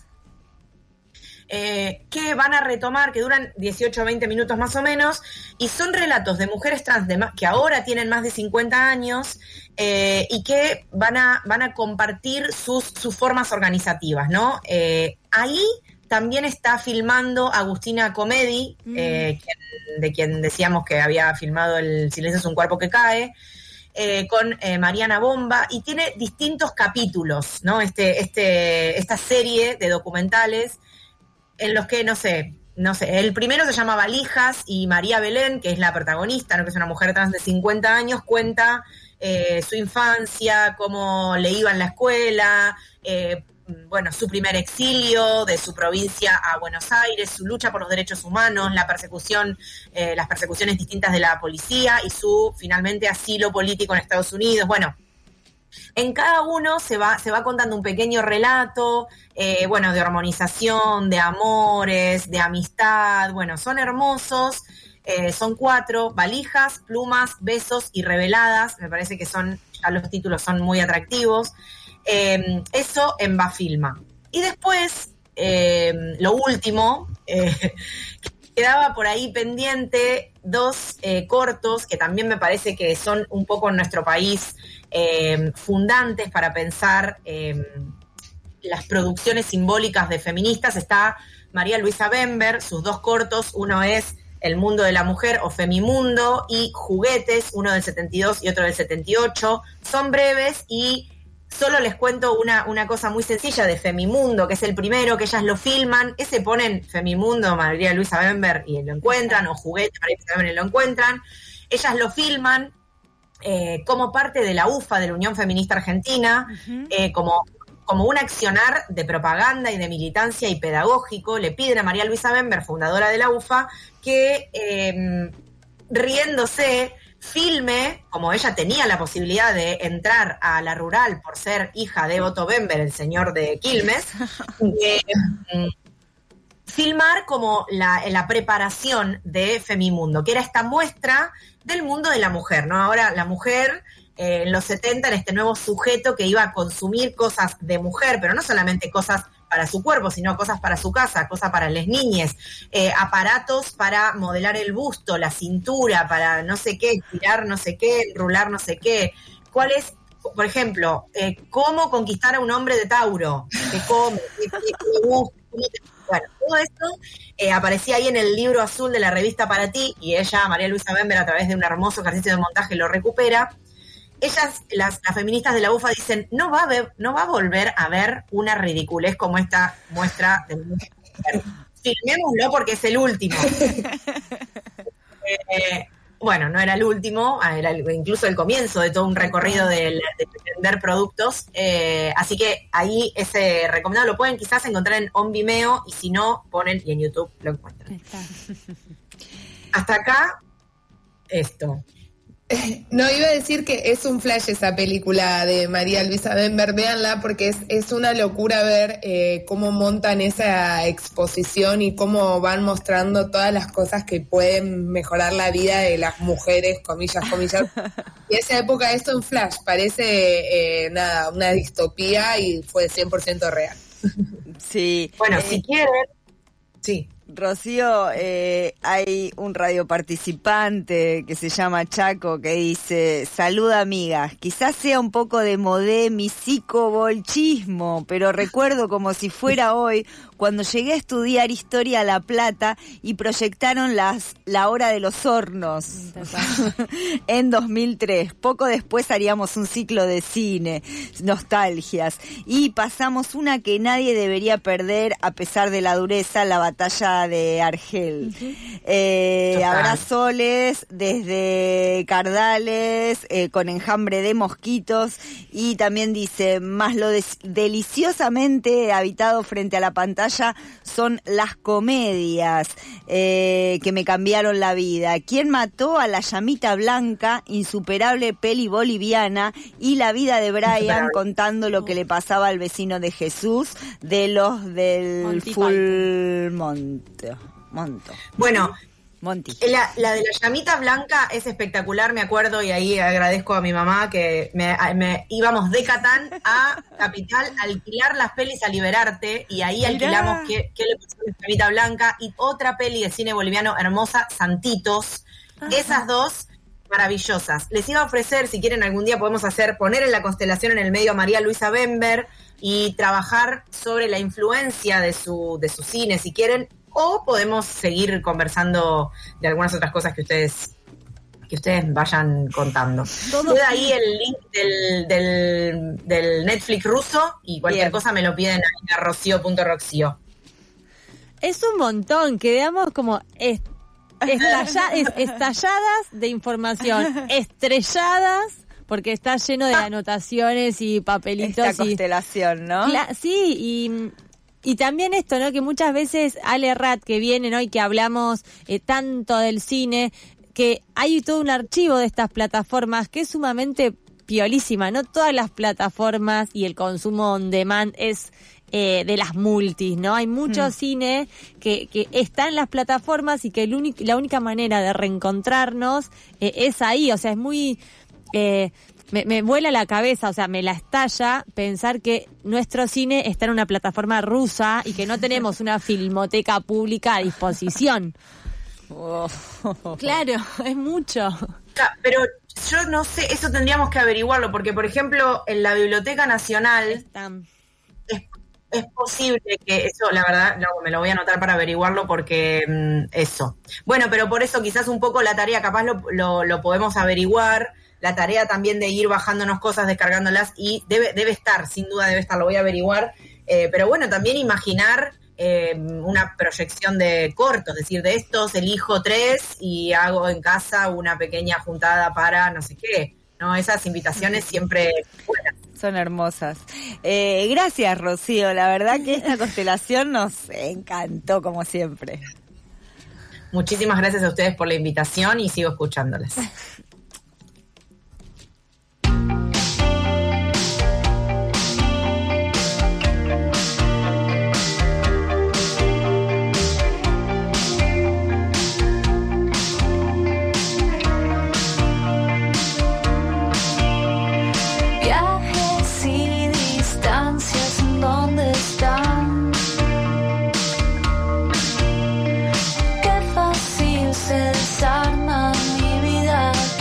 eh, que van a retomar, que duran dieciocho a veinte minutos más o menos, y son relatos de mujeres trans de más, que ahora tienen más de cincuenta años, eh, y que van a, van a compartir sus, sus formas organizativas, ¿no? Eh, ahí también está filmando Agustina Comedi, mm. eh, quien, de quien decíamos que había filmado El silencio es un cuerpo que cae, Eh, con eh, Mariana Bomba, y tiene distintos capítulos, ¿no? Este, este, esta serie de documentales en los que, no sé, no sé, el primero se llama Valijas y María Belén, que es la protagonista, ¿no? Que es una mujer trans de cincuenta años, cuenta eh, su infancia, cómo le iba en la escuela, eh, bueno, su primer exilio de su provincia a Buenos Aires, su lucha por los derechos humanos, la persecución, eh, las persecuciones distintas de la policía y su, finalmente, asilo político en Estados Unidos. Bueno, en cada uno se va, se va contando un pequeño relato, eh, bueno, de armonización, de amores, de amistad. Bueno, son hermosos, eh, son cuatro: Valijas, Plumas, Besos y Reveladas. Me parece que son, ya los títulos son muy atractivos. Eh, eso en Bafilma. Y después, eh, lo último, eh, quedaba por ahí pendiente dos eh, cortos que también me parece que son un poco en nuestro país eh, fundantes para pensar eh, las producciones simbólicas de feministas. Está María Luisa Bember, sus dos cortos, uno es El mundo de la mujer o Femimundo, y Juguetes, uno del setenta y dos y otro del setenta y ocho. Son breves y solo les cuento una, una cosa muy sencilla de Femimundo, que es el primero, que ellas lo filman, ese ponen Femimundo, María Luisa Bember, y lo encuentran, o Juguete, María Luisa Bember, y lo encuentran. Ellas lo filman eh, como parte de la U F A, de la Unión Feminista Argentina, uh-huh. eh, como, como un accionar de propaganda y de militancia y pedagógico. Le piden a María Luisa Bember, fundadora de la U F A, que eh, riéndose, filme, como ella tenía la posibilidad de entrar a la rural por ser hija de Otto Bember, el señor de Quilmes, eh, filmar como la, la preparación de Femimundo, que era esta muestra del mundo de la mujer, ¿no? Ahora la mujer, eh, en los setenta, era este nuevo sujeto que iba a consumir cosas de mujer, pero no solamente cosas para su cuerpo, sino cosas para su casa, cosas para las niñas, eh, aparatos para modelar el busto, la cintura, para no sé qué, estirar no sé qué, rular no sé qué. ¿Cuál es, por ejemplo, eh, cómo conquistar a un hombre de Tauro? ¿Qué come? ¿Qué, qué, qué gusta? Bueno, todo esto eh, aparecía ahí en el libro azul de la revista Para Ti, y ella, María Luisa Bember, a través de un hermoso ejercicio de montaje lo recupera. Ellas, las, las feministas de la U F A, dicen, no va a ver, no va a volver a ver una ridiculez como esta muestra de mujer. Filmémoslo porque es el último. eh, bueno, no era el último, era el, incluso el comienzo de todo un recorrido de, de vender productos, eh, así que ahí ese recomendado lo pueden quizás encontrar en On Vimeo, y si no, ponen y en YouTube lo encuentran. Hasta acá, esto. No, iba a decir que es un flash esa película de María Luisa Bember, véanla, porque es, es una locura ver eh, cómo montan esa exposición y cómo van mostrando todas las cosas que pueden mejorar la vida de las mujeres, comillas, comillas. Y esa época esto en flash parece, eh, nada, una distopía y fue cien por ciento real. Sí. Bueno, eh, si quieren, sí. Rocío, eh, hay un radio participante que se llama Chaco que dice: saluda amigas, quizás sea un poco de modé mi psicobolchismo, pero recuerdo como si fuera hoy cuando llegué a estudiar Historia a La Plata y proyectaron las La Hora de los Hornos en dos mil tres. Poco después haríamos un ciclo de cine, nostalgias, y pasamos una que nadie debería perder a pesar de la dureza, la batalla de Argel. Uh-huh. Eh, abrazoles desde Cardales, eh, con enjambre de mosquitos, y también dice: más lo des- deliciosamente habitado frente a la pantalla son las comedias eh, que me cambiaron la vida. ¿Quién mató a la llamita blanca? Insuperable peli boliviana, y la vida de Brian contando lo que le pasaba al vecino de Jesús de los del Monty Full Monto. Monto. Bueno, Monty. La, la de la llamita blanca es espectacular, me acuerdo, y ahí agradezco a mi mamá que me, me íbamos de Catán a Capital a alquilar las pelis a Liberarte, y ahí Mirá. alquilamos qué, qué le pasó a la llamita blanca, y otra peli de cine boliviano hermosa, Santitos. Ajá. Esas dos maravillosas. Les iba a ofrecer, si quieren algún día podemos hacer, poner en la constelación en el medio a María Luisa Bember y trabajar sobre la influencia de su, de su cine, si quieren. O podemos seguir conversando de algunas otras cosas que ustedes que ustedes vayan contando. Queda ahí el link del, del, del Netflix ruso, y cualquier Bien. cosa me lo piden a rocio punto roxio. Es un montón, quedamos como est- estalla- est- estalladas de información, estrelladas, porque está lleno de anotaciones y papelitos. Esta constelación, y, ¿no? Cla- sí, y... Y también esto, ¿no? Que muchas veces Ale Rat, que viene, ¿no? Y que hablamos eh, tanto del cine, que hay todo un archivo de estas plataformas que es sumamente piolísima, ¿no? Todas las plataformas y el consumo on demand es eh, de las multis, ¿no? Hay mucho mm. cine que, que está en las plataformas y que el único, la única manera de reencontrarnos eh, es ahí, o sea, es muy... Eh, Me, me vuela la cabeza, o sea, me la estalla pensar que nuestro cine está en una plataforma rusa y que no tenemos una filmoteca pública a disposición. Oh. Claro, es mucho. Pero yo no sé, eso tendríamos que averiguarlo, porque, por ejemplo, en la Biblioteca Nacional es, es posible que eso, la verdad, no, me lo voy a anotar para averiguarlo, porque mmm, eso. Bueno, pero por eso quizás un poco la tarea, capaz lo, lo, lo podemos averiguar. La tarea también de ir bajándonos cosas, descargándolas, y debe debe estar, sin duda debe estar, lo voy a averiguar. Eh, pero bueno, también imaginar eh, una proyección de cortos, es decir, de estos elijo tres y hago en casa una pequeña juntada para no sé qué, ¿no? Esas invitaciones siempre buenas. Son hermosas. Eh, gracias, Rocío. La verdad que esta constelación nos encantó, como siempre. Muchísimas gracias a ustedes por la invitación y sigo escuchándolas. ¿Dónde están? Qué fácil se desarma mi vida.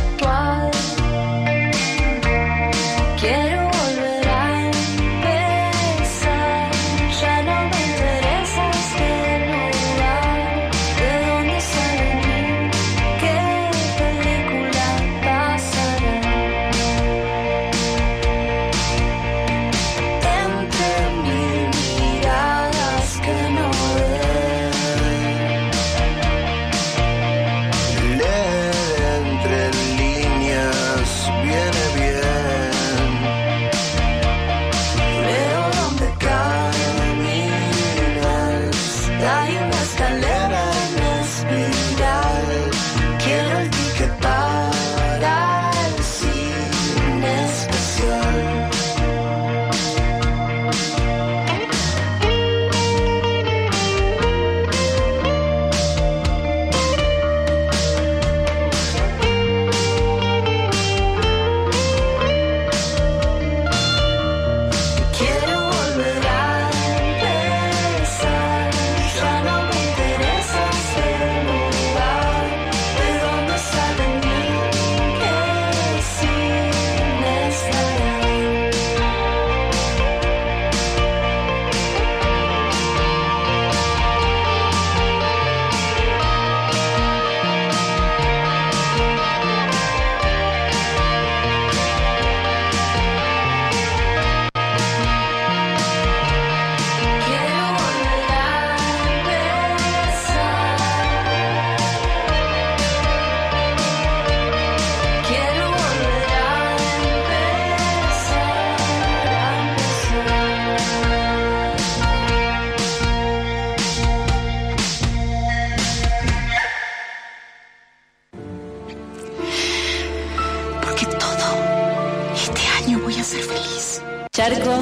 ser feliz. Charco.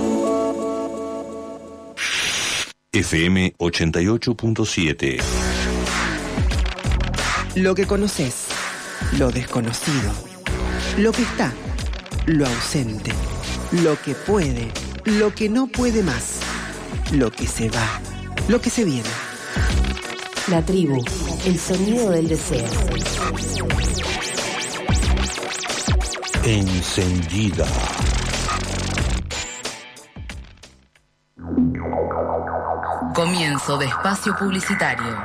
F M ochenta y ocho punto siete. Lo que conoces, lo desconocido, lo que está, lo ausente, lo que puede, lo que no puede más, lo que se va, lo que se viene. La tribu, el sonido del deseo. Encendida. Comienzo de espacio publicitario.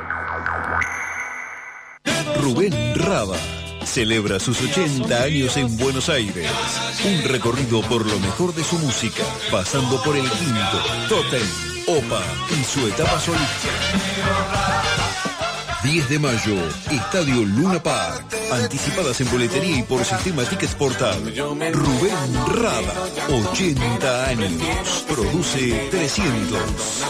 Rubén Rada celebra sus ochenta años en Buenos Aires. Un recorrido por lo mejor de su música, pasando por el Quinto, Totem, Opa y su etapa solista. diez de mayo, Estadio Luna Park. Anticipadas en boletería y por sistema Tickets Portal. Rubén Rada, ochenta años. Produce trescientos.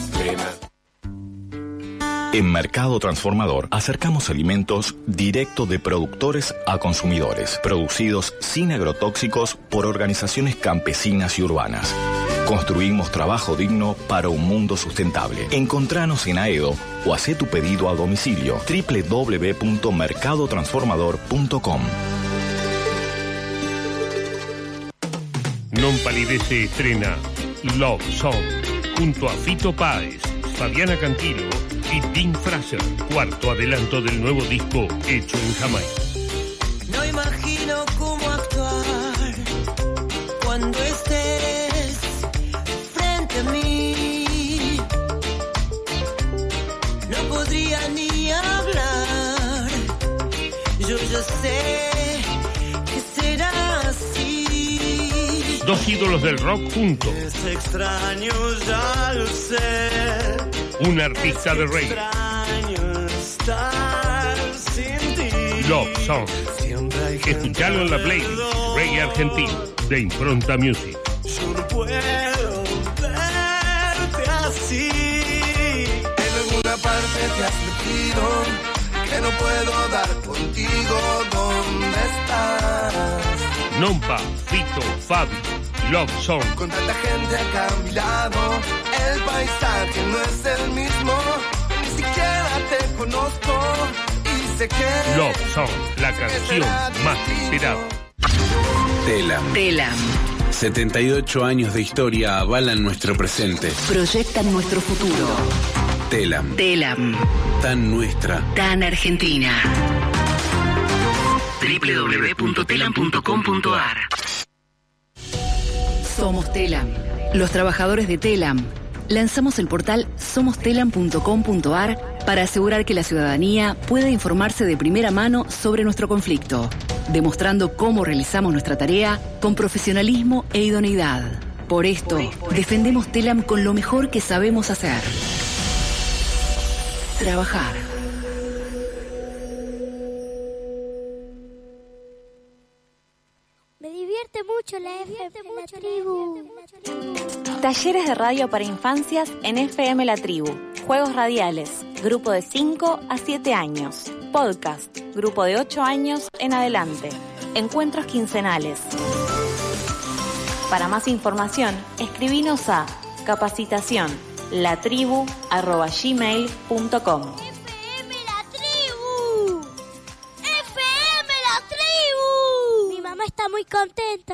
En Mercado Transformador acercamos alimentos directo de productores a consumidores, producidos sin agrotóxicos por organizaciones campesinas y urbanas. Construimos trabajo digno para un mundo sustentable. Encontranos en Aedo o hacé tu pedido a domicilio doble u doble u doble u punto mercado transformador punto com. Non Palidece estrena Love Song junto a Fito Páez, Fabiana Cantilo y Dean Fraser, cuarto adelanto del nuevo disco hecho en Jamaica. No imagino cómo actuar cuando estés frente a mí. No podría ni hablar. Yo ya sé que será así. Dos ídolos del rock juntos. Es extraño, ya lo sé. Un artista de reggae. Love Song. Escuchalo en la playlist Reggae Argentino de Impronta Music. Yo no puedo verte así. En alguna parte te has metido que no puedo dar contigo. ¿Dónde estás? Nompa, Fito, Fabi, Love Song. Con tanta gente acá a mi lado, el paisaje no es el mismo. Ni siquiera te conozco y sé que Love Song, la canción más esperada. Telam. Telam. setenta y ocho años de historia avalan nuestro presente. Proyectan nuestro futuro. Telam. Telam. Tan nuestra. Tan argentina. doble u doble u doble u punto telam punto com punto ar. Somos Telam. Los trabajadores de Telam lanzamos el portal somos telam punto com punto ar para asegurar que la ciudadanía pueda informarse de primera mano sobre nuestro conflicto, demostrando cómo realizamos nuestra tarea con profesionalismo e idoneidad. Por esto, defendemos Telam con lo mejor que sabemos hacer. Trabajar. Me divierte mucho la F M La Tribu. Talleres de radio para infancias en F M La Tribu. Juegos radiales, grupo de cinco a siete años. Podcast, grupo de ocho años en adelante. Encuentros quincenales. Para más información, escribinos a capacitación latribu arroba gmail punto com. Está muy contenta.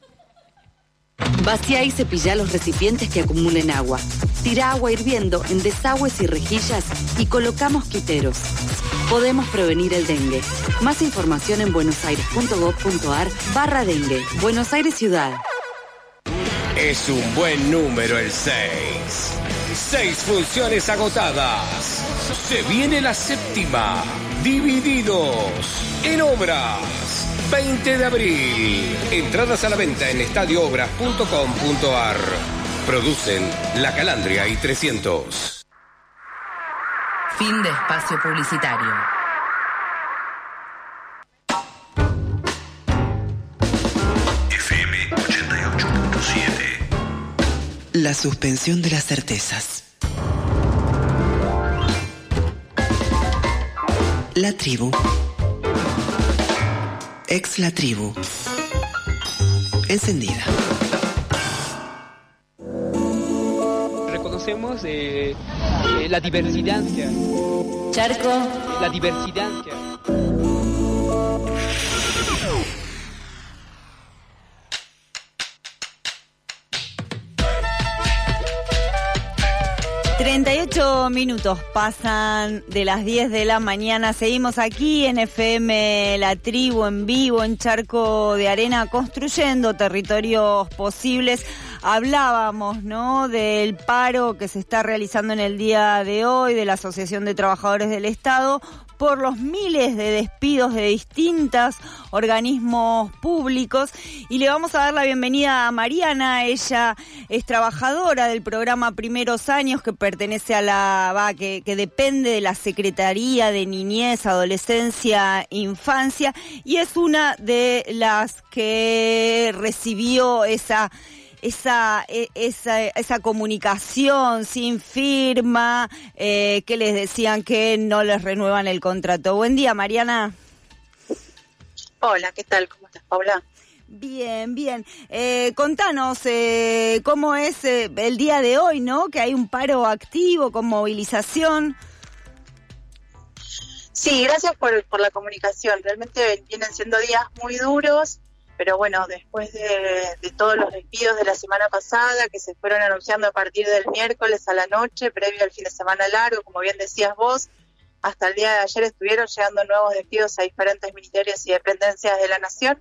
Vacía y cepilla los recipientes que acumulen agua. Tira agua hirviendo en desagües y rejillas y coloca mosquiteros. Podemos prevenir el dengue. Más información en buenosaires punto gov punto ar barra dengue. Buenos Aires Ciudad. Es un buen número el seis. Seis funciones agotadas. Se viene la séptima. Divididos en obras. veinte de abril. Entradas a la venta en estadio obras punto com punto ar. Producen La Calandria y trescientos. Fin de espacio publicitario. F M ochenta y ocho punto siete. La suspensión de las certezas. La tribu. Ex la tribu. encendida. Reconocemos eh, eh, la diversidad. Charco. La diversidad. treinta y ocho minutos pasan de las diez de la mañana. Seguimos aquí en F M La Tribu, en vivo, en Charco de Arena, construyendo territorios posibles. Hablábamos, ¿no?, del paro que se está realizando en el día de hoy de la Asociación de Trabajadores del Estado por los miles de despidos de distintos organismos públicos. Y le vamos a dar la bienvenida a Mariana. Ella es trabajadora del programa Primeros Años, que pertenece a la, va, que, que depende de la Secretaría de Niñez, Adolescencia, Infancia, y es una de las que recibió esa esa esa esa comunicación sin firma, eh, que les decían que no les renuevan el contrato. Buen día, Mariana. Hola, ¿qué tal? ¿Cómo estás, Paula? Bien, bien. Eh, contanos eh, cómo es eh, el día de hoy, ¿no? Que hay un paro activo con movilización. Sí, gracias por, por la comunicación. Realmente vienen siendo días muy duros. Pero bueno, después de, de todos los despidos de la semana pasada que se fueron anunciando a partir del miércoles a la noche, previo al fin de semana largo, como bien decías vos, hasta el día de ayer estuvieron llegando nuevos despidos a diferentes ministerios y dependencias de la Nación.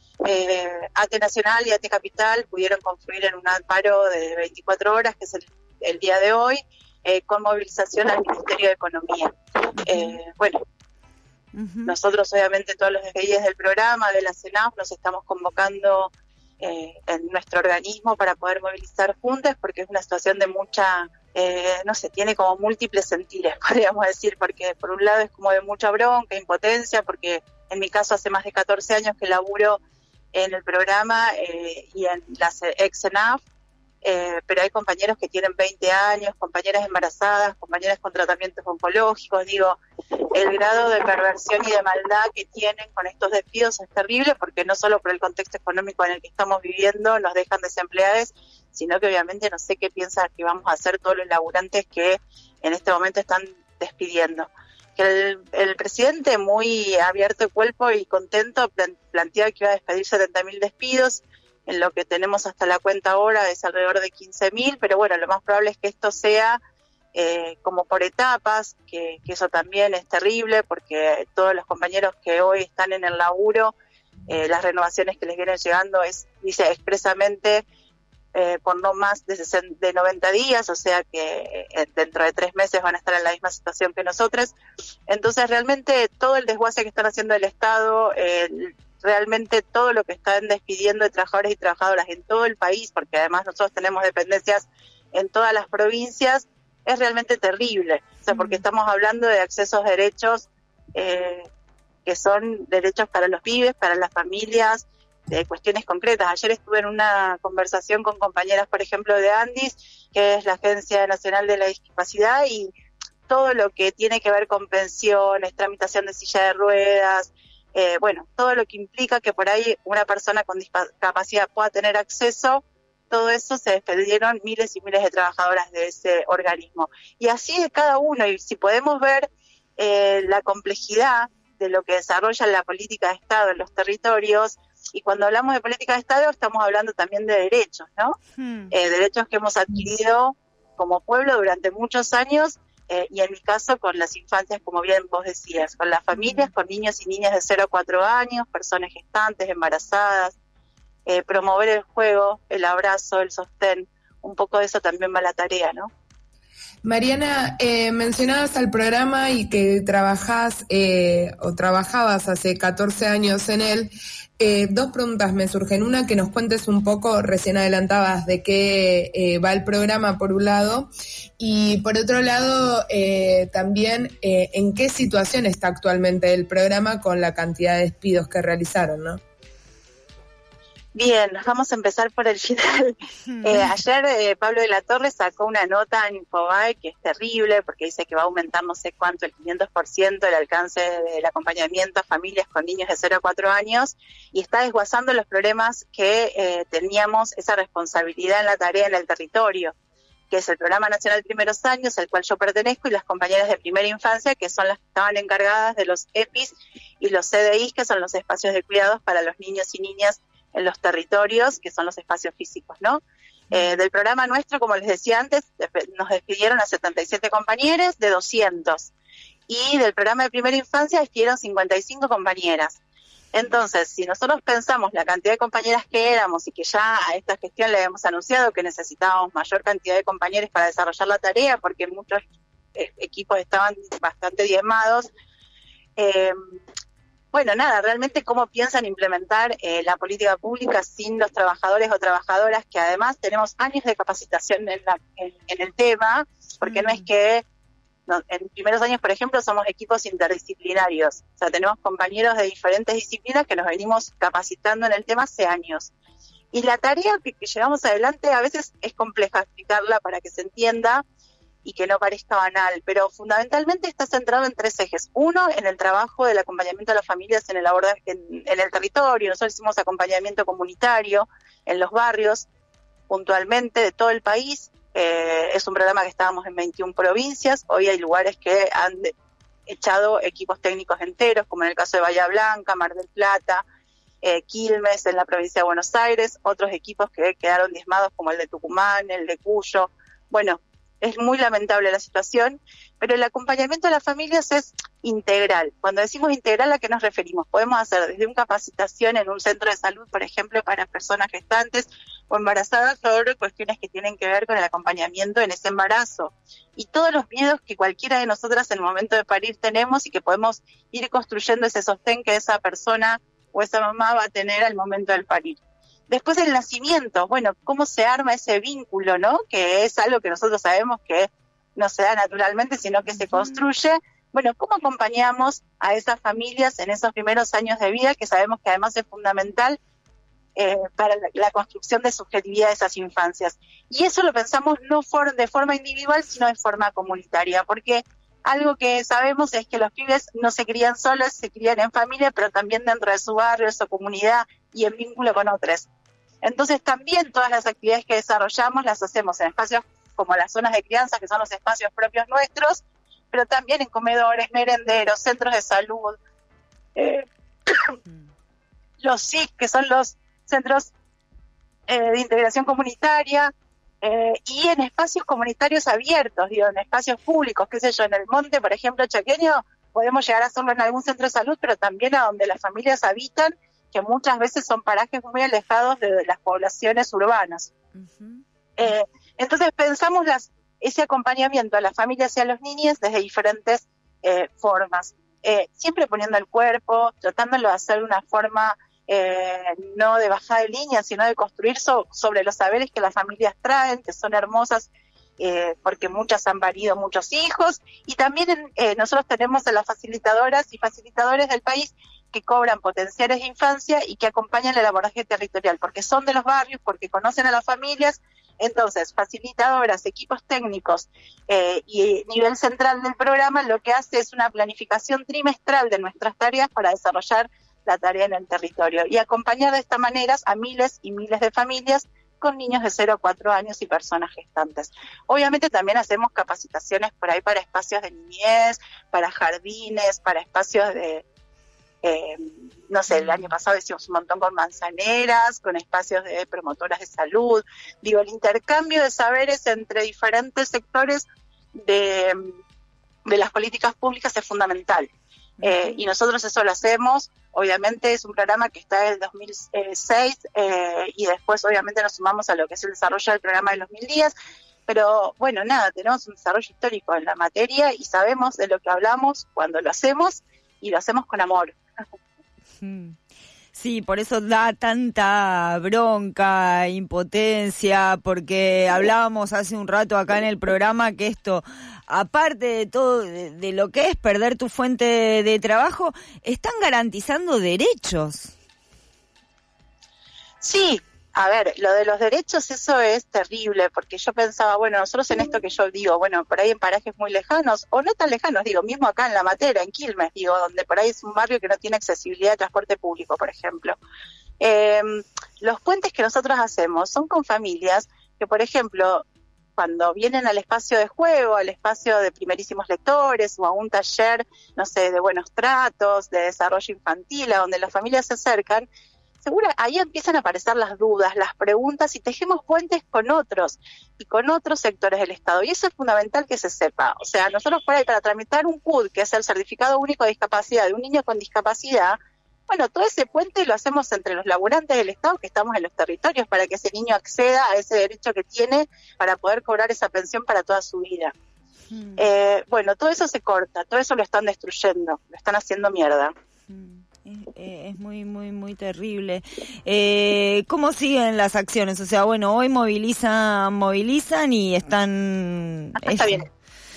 Eh, A T E Nacional y A T E Capital pudieron confluir en un paro de veinticuatro horas, que es el, el día de hoy, eh, con movilización al Ministerio de Economía. Eh, bueno, Uh-huh. Nosotros, obviamente, todos los despedidos del programa, de la CENAF, nos estamos convocando eh, en nuestro organismo para poder movilizar juntas, porque es una situación de mucha, eh, no sé, tiene como múltiples sentires, podríamos decir, porque por un lado es como de mucha bronca, impotencia, porque en mi caso hace más de catorce años que laburo en el programa eh, y en la ex CENAF, Eh, pero hay compañeros que tienen veinte años, compañeras embarazadas, compañeras con tratamientos oncológicos. Digo, el grado de perversión y de maldad que tienen con estos despidos es terrible, porque no solo por el contexto económico en el que estamos viviendo nos dejan desempleados, sino que obviamente no sé qué piensan que vamos a hacer todos los laburantes que en este momento están despidiendo. Que el, el presidente, muy abierto de cuerpo y contento, plan, planteaba que iba a despedir setenta mil despidos. En lo que tenemos hasta la cuenta ahora es alrededor de quince mil, pero bueno, lo más probable es que esto sea eh, como por etapas, que, que eso también es terrible, porque todos los compañeros que hoy están en el laburo, eh, las renovaciones que les vienen llegando es, dice expresamente, eh, por no más de, sesenta, de noventa días, o sea que eh, dentro de tres meses van a estar en la misma situación que nosotros. Entonces, realmente todo el desguace que están haciendo el Estado, el realmente todo lo que están despidiendo de trabajadores y trabajadoras en todo el país, porque además nosotros tenemos dependencias en todas las provincias, es realmente terrible. O sea, porque estamos hablando de accesos a derechos eh, que son derechos para los pibes, para las familias, de cuestiones concretas. Ayer estuve en una conversación con compañeras, por ejemplo, de ANDIS, que es la Agencia Nacional de la Discapacidad, y todo lo que tiene que ver con pensiones, tramitación de silla de ruedas, Eh, bueno, todo lo que implica que por ahí una persona con discapacidad pueda tener acceso, todo eso se despidieron miles y miles de trabajadoras de ese organismo. Y así de cada uno, y si podemos ver eh, la complejidad de lo que desarrolla la política de Estado en los territorios, y cuando hablamos de política de Estado estamos hablando también de derechos, ¿no? Hmm. Eh, derechos que hemos adquirido como pueblo durante muchos años. Eh, y en mi caso con las infancias, como bien vos decías, con las familias, con niños y niñas de cero a cuatro años, personas gestantes, embarazadas, eh, promover el juego, el abrazo, el sostén, un poco de eso también va la tarea, ¿no? Mariana, eh, mencionabas al programa y que trabajás eh, o trabajabas hace catorce años en él. Eh, dos preguntas me surgen. Una, que nos cuentes un poco, recién adelantabas de qué eh, va el programa por un lado, y por otro lado eh, también eh, en qué situación está actualmente el programa con la cantidad de despidos que realizaron, ¿no? Bien, vamos a empezar por el final. Eh, ayer eh, Pablo de la Torre sacó una nota en Infobae que es terrible porque dice que va a aumentar no sé cuánto, el quinientos por ciento el alcance del acompañamiento a familias con niños de cero a cuatro años y está desguazando los problemas que eh, teníamos esa responsabilidad en la tarea en el territorio, que es el Programa Nacional Primeros Años, al cual yo pertenezco, y las compañeras de primera infancia, que son las que estaban encargadas de los E P Is y los C D Is, que son los espacios de cuidados para los niños y niñas en los territorios, que son los espacios físicos, ¿no? Eh, del programa nuestro, como les decía antes, nos despidieron a setenta y siete compañeros de doscientos. Y del programa de primera infancia despidieron cincuenta y cinco compañeras. Entonces, si nosotros pensamos la cantidad de compañeras que éramos y que ya a esta gestión le habíamos anunciado que necesitábamos mayor cantidad de compañeros para desarrollar la tarea, porque muchos eh, equipos estaban bastante diezmados, eh, bueno, nada, realmente cómo piensan implementar eh, la política pública sin los trabajadores o trabajadoras, que además tenemos años de capacitación en, la, en, en el tema, porque mm. no es que no, en primeros años, por ejemplo, somos equipos interdisciplinarios, o sea, tenemos compañeros de diferentes disciplinas que nos venimos capacitando en el tema hace años. Y la tarea que, que llevamos adelante a veces es compleja explicarla para que se entienda y que no parezca banal, pero fundamentalmente está centrado en tres ejes. Uno, en el trabajo del acompañamiento a las familias en el abordaje, en, en el territorio. Nosotros hicimos acompañamiento comunitario en los barrios, puntualmente de todo el país. Eh, es un programa que estábamos en veintiuna provincias. Hoy hay lugares que han de, echado equipos técnicos enteros, como en el caso de Bahía Blanca, Mar del Plata, eh, Quilmes, en la provincia de Buenos Aires. Otros equipos que quedaron diezmados, como el de Tucumán, el de Cuyo. Bueno, es muy lamentable la situación, pero el acompañamiento a las familias es integral. Cuando decimos integral, ¿a qué nos referimos? Podemos hacer desde una capacitación en un centro de salud, por ejemplo, para personas gestantes o embarazadas, sobre cuestiones que tienen que ver con el acompañamiento en ese embarazo. Y todos los miedos que cualquiera de nosotras en el momento de parir tenemos y que podemos ir construyendo ese sostén que esa persona o esa mamá va a tener al momento del parir. Después el nacimiento, bueno, cómo se arma ese vínculo, ¿no? Que es algo que nosotros sabemos que no se da naturalmente, sino que se construye. Bueno, ¿cómo acompañamos a esas familias en esos primeros años de vida, que sabemos que además es fundamental eh, para la, la construcción de subjetividad de esas infancias? Y eso lo pensamos no for, de forma individual, sino de forma comunitaria, porque algo que sabemos es que los pibes no se crían solos, se crían en familia, pero también dentro de su barrio, de su comunidad y en vínculo con otros. Entonces también todas las actividades que desarrollamos las hacemos en espacios como las zonas de crianza, que son los espacios propios nuestros, pero también en comedores, merenderos, centros de salud, eh, los S I C, que son los centros eh, de integración comunitaria, eh, y en espacios comunitarios abiertos, digo, en espacios públicos, qué sé yo, en el monte, por ejemplo, chaqueño, podemos llegar a hacerlo en algún centro de salud, pero también a donde las familias habitan, que muchas veces son parajes muy alejados de las poblaciones urbanas. Uh-huh. Eh, entonces pensamos las, ese acompañamiento a las familias y a los niños desde diferentes eh, formas, eh, siempre poniendo el cuerpo, tratándolo de hacer de una forma eh, no de bajada de línea, sino de construir so, sobre los saberes que las familias traen, que son hermosas, eh, porque muchas han parido muchos hijos, y también eh, nosotros tenemos a las facilitadoras y facilitadores del país que cobran potenciales de infancia y que acompañan el abordaje territorial, porque son de los barrios, porque conocen a las familias. Entonces, facilitadoras, equipos técnicos eh, y nivel central del programa lo que hace es una planificación trimestral de nuestras tareas para desarrollar la tarea en el territorio y acompañar de esta manera a miles y miles de familias con niños de cero a cuatro años y personas gestantes. Obviamente también hacemos capacitaciones por ahí para espacios de niñez, para jardines, para espacios de... Eh, no sé, el año pasado hicimos un montón con manzaneras, con espacios de promotoras de salud. Digo, el intercambio de saberes entre diferentes sectores de, de las políticas públicas es fundamental. Eh, y nosotros eso lo hacemos. Obviamente es un programa que está desde el dos mil seis eh, y después obviamente nos sumamos a lo que es el desarrollo del programa de los mil días. Pero bueno, nada, tenemos un desarrollo histórico en la materia y sabemos de lo que hablamos cuando lo hacemos y lo hacemos con amor. Sí, por eso da tanta bronca, impotencia, porque hablábamos hace un rato acá en el programa que esto, aparte de todo, de, de lo que es perder tu fuente de, de trabajo, están garantizando derechos. Sí, a ver, lo de los derechos, eso es terrible, porque yo pensaba, bueno, nosotros en esto que yo digo, bueno, por ahí en parajes muy lejanos, o no tan lejanos, digo, mismo acá en La Matera, en Quilmes, digo, donde por ahí es un barrio que no tiene accesibilidad de transporte público, por ejemplo. Eh, los puentes que nosotros hacemos son con familias que, por ejemplo, cuando vienen al espacio de juego, al espacio de primerísimos lectores o a un taller, no sé, de buenos tratos, de desarrollo infantil, a donde las familias se acercan, seguro ahí empiezan a aparecer las dudas, las preguntas y tejemos puentes con otros y con otros sectores del Estado. Y eso es fundamental que se sepa. O sea, nosotros por ahí para tramitar un C U D, que es el Certificado Único de Discapacidad de un niño con discapacidad, bueno, todo ese puente lo hacemos entre los laburantes del Estado que estamos en los territorios para que ese niño acceda a ese derecho que tiene para poder cobrar esa pensión para toda su vida. Mm. Eh, bueno, todo eso se corta, todo eso lo están destruyendo, lo están haciendo mierda. Mm. Es muy, muy, muy terrible. Eh, ¿Cómo siguen las acciones? O sea, bueno, hoy movilizan, movilizan y están... Acá está bien.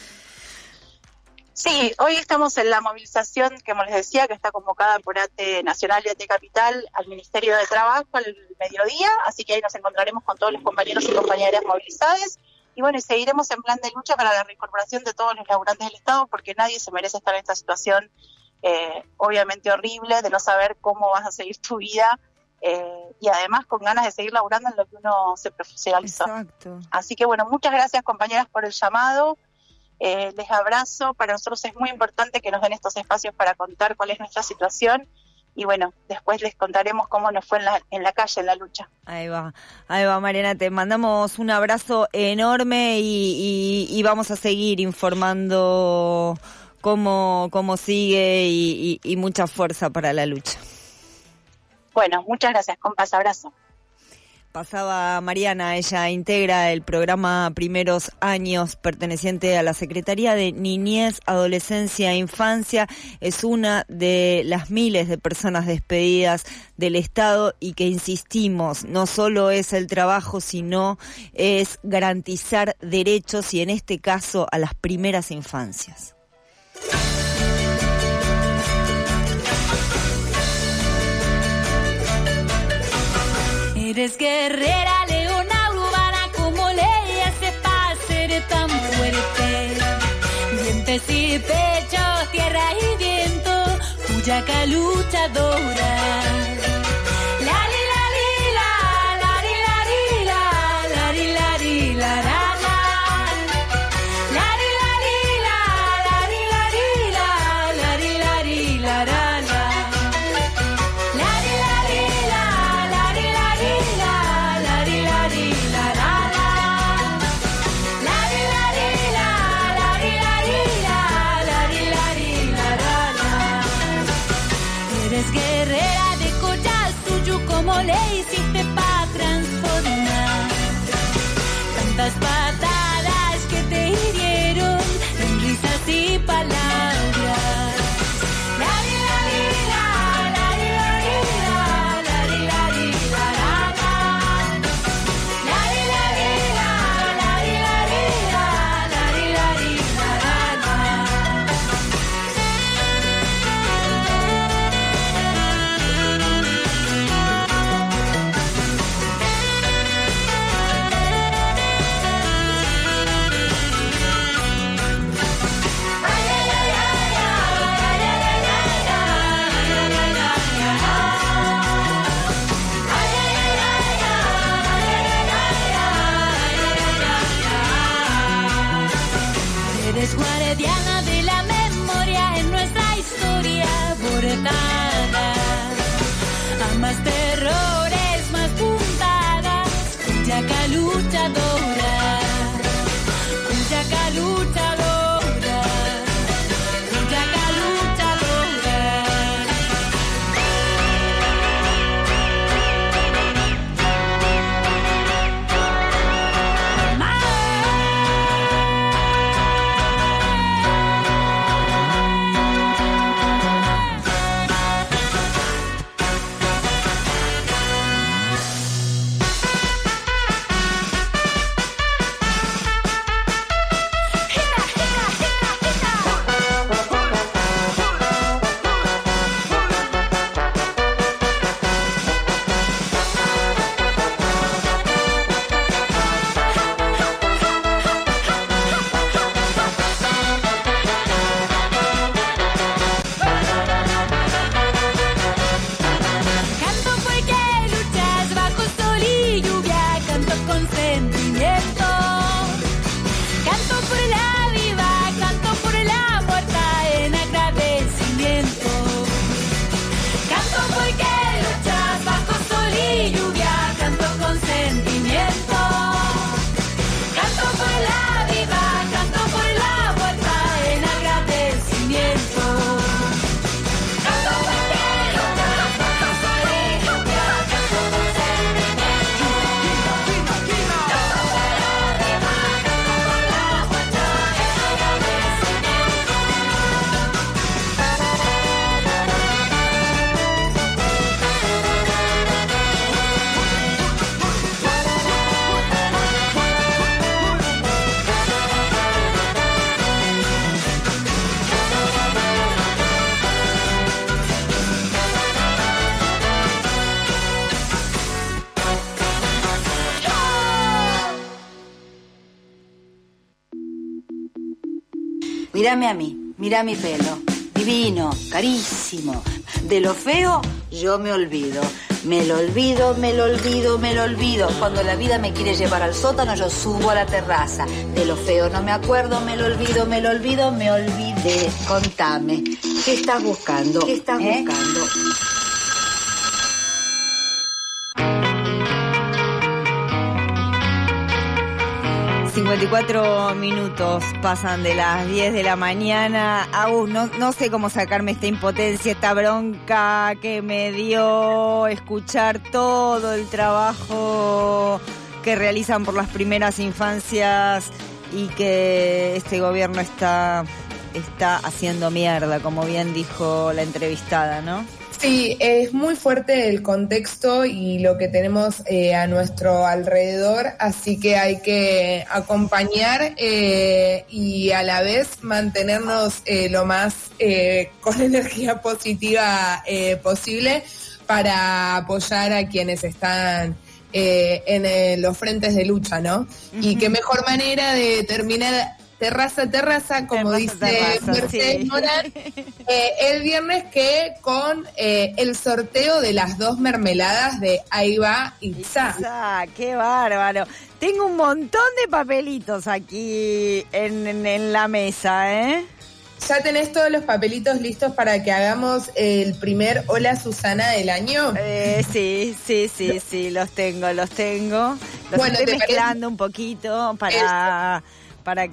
Sí, hoy estamos en la movilización, que como les decía, que está convocada por A T E Nacional y A T E Capital al Ministerio de Trabajo al mediodía, así que ahí nos encontraremos con todos los compañeros y compañeras movilizadas. Y bueno, y seguiremos en plan de lucha para la reincorporación de todos los laburantes del Estado, porque nadie se merece estar en esta situación Eh, obviamente horrible, de no saber cómo vas a seguir tu vida eh, y además con ganas de seguir laburando en lo que uno se profesionalizó. Exacto. Así que bueno, muchas gracias compañeras por el llamado, eh, les abrazo, para nosotros es muy importante que nos den estos espacios para contar cuál es nuestra situación y bueno, después les contaremos cómo nos fue en la, en la calle, en la lucha. Ahí va, ahí va Mariana, te mandamos un abrazo enorme y, y, y vamos a seguir informando cómo, cómo sigue y, y, y mucha fuerza para la lucha. Bueno, muchas gracias, compas, abrazo. Pasaba Mariana, ella integra el programa Primeros Años perteneciente a la Secretaría de Niñez, Adolescencia e Infancia. Es una de las miles de personas despedidas del Estado y que insistimos, no solo es el trabajo, sino es garantizar derechos y en este caso a las primeras infancias. Eres guerrera, leona urbana, como Leia sepa ser tan fuerte. Dientes y pechos, tierra y viento, Cuyaca luchadora. Lari, lari, la, lari, lari, la, lari, lari, la, la, la. Lari, lari, la, lari, lari, la, lari, lari, la, la, la. Guerrera de collar suyo, como le hiciste pa' transformar tantas patadas que te hirieron en risas y palabras. Lari, lari, la, lari, lari, la, lari, lari, la, la, la. Lari, lari, la, lari, lari, la, lari, lari, la, la, la. Eres guardiana de la memoria en nuestra historia bordada. A más terrores, más puntadas, Cuyaca luchadora. Cuyaca luchadora. Cuyaca luchadora. Mírame a mí, mira mi pelo. Divino, carísimo. De lo feo, yo me olvido. Me lo olvido, me lo olvido, me lo olvido. Cuando la vida me quiere llevar al sótano, yo subo a la terraza. De lo feo no me acuerdo, me lo olvido, me lo olvido, me olvidé. Contame, ¿qué estás buscando? ¿Qué estás ¿Eh? buscando? cincuenta y cuatro minutos pasan de las diez de la mañana. Agus, no, no sé cómo sacarme esta impotencia, esta bronca que me dio escuchar todo el trabajo que realizan por las primeras infancias y que este gobierno está, está haciendo mierda, como bien dijo la entrevistada, ¿no? Sí, es muy fuerte el contexto y lo que tenemos eh, a nuestro alrededor, así que hay que acompañar eh, y a la vez mantenernos eh, lo más eh, con energía positiva eh, posible para apoyar a quienes están eh, en eh, los frentes de lucha, ¿no? Uh-huh. Y qué mejor manera de terminar... Terraza, terraza, como terraza, dice terraza, Mercedes sí. Morán, eh, el viernes que con eh, el sorteo de las dos mermeladas de Aiba Itza. Itza, qué bárbaro. Tengo un montón de papelitos aquí en, en, en la mesa, ¿eh? ¿Ya tenés todos los papelitos listos para que hagamos el primer Hola Susana del año? Eh, sí, sí, sí, sí, los tengo, los tengo. Los bueno, estoy mezclando parece? un poquito para... Eso. para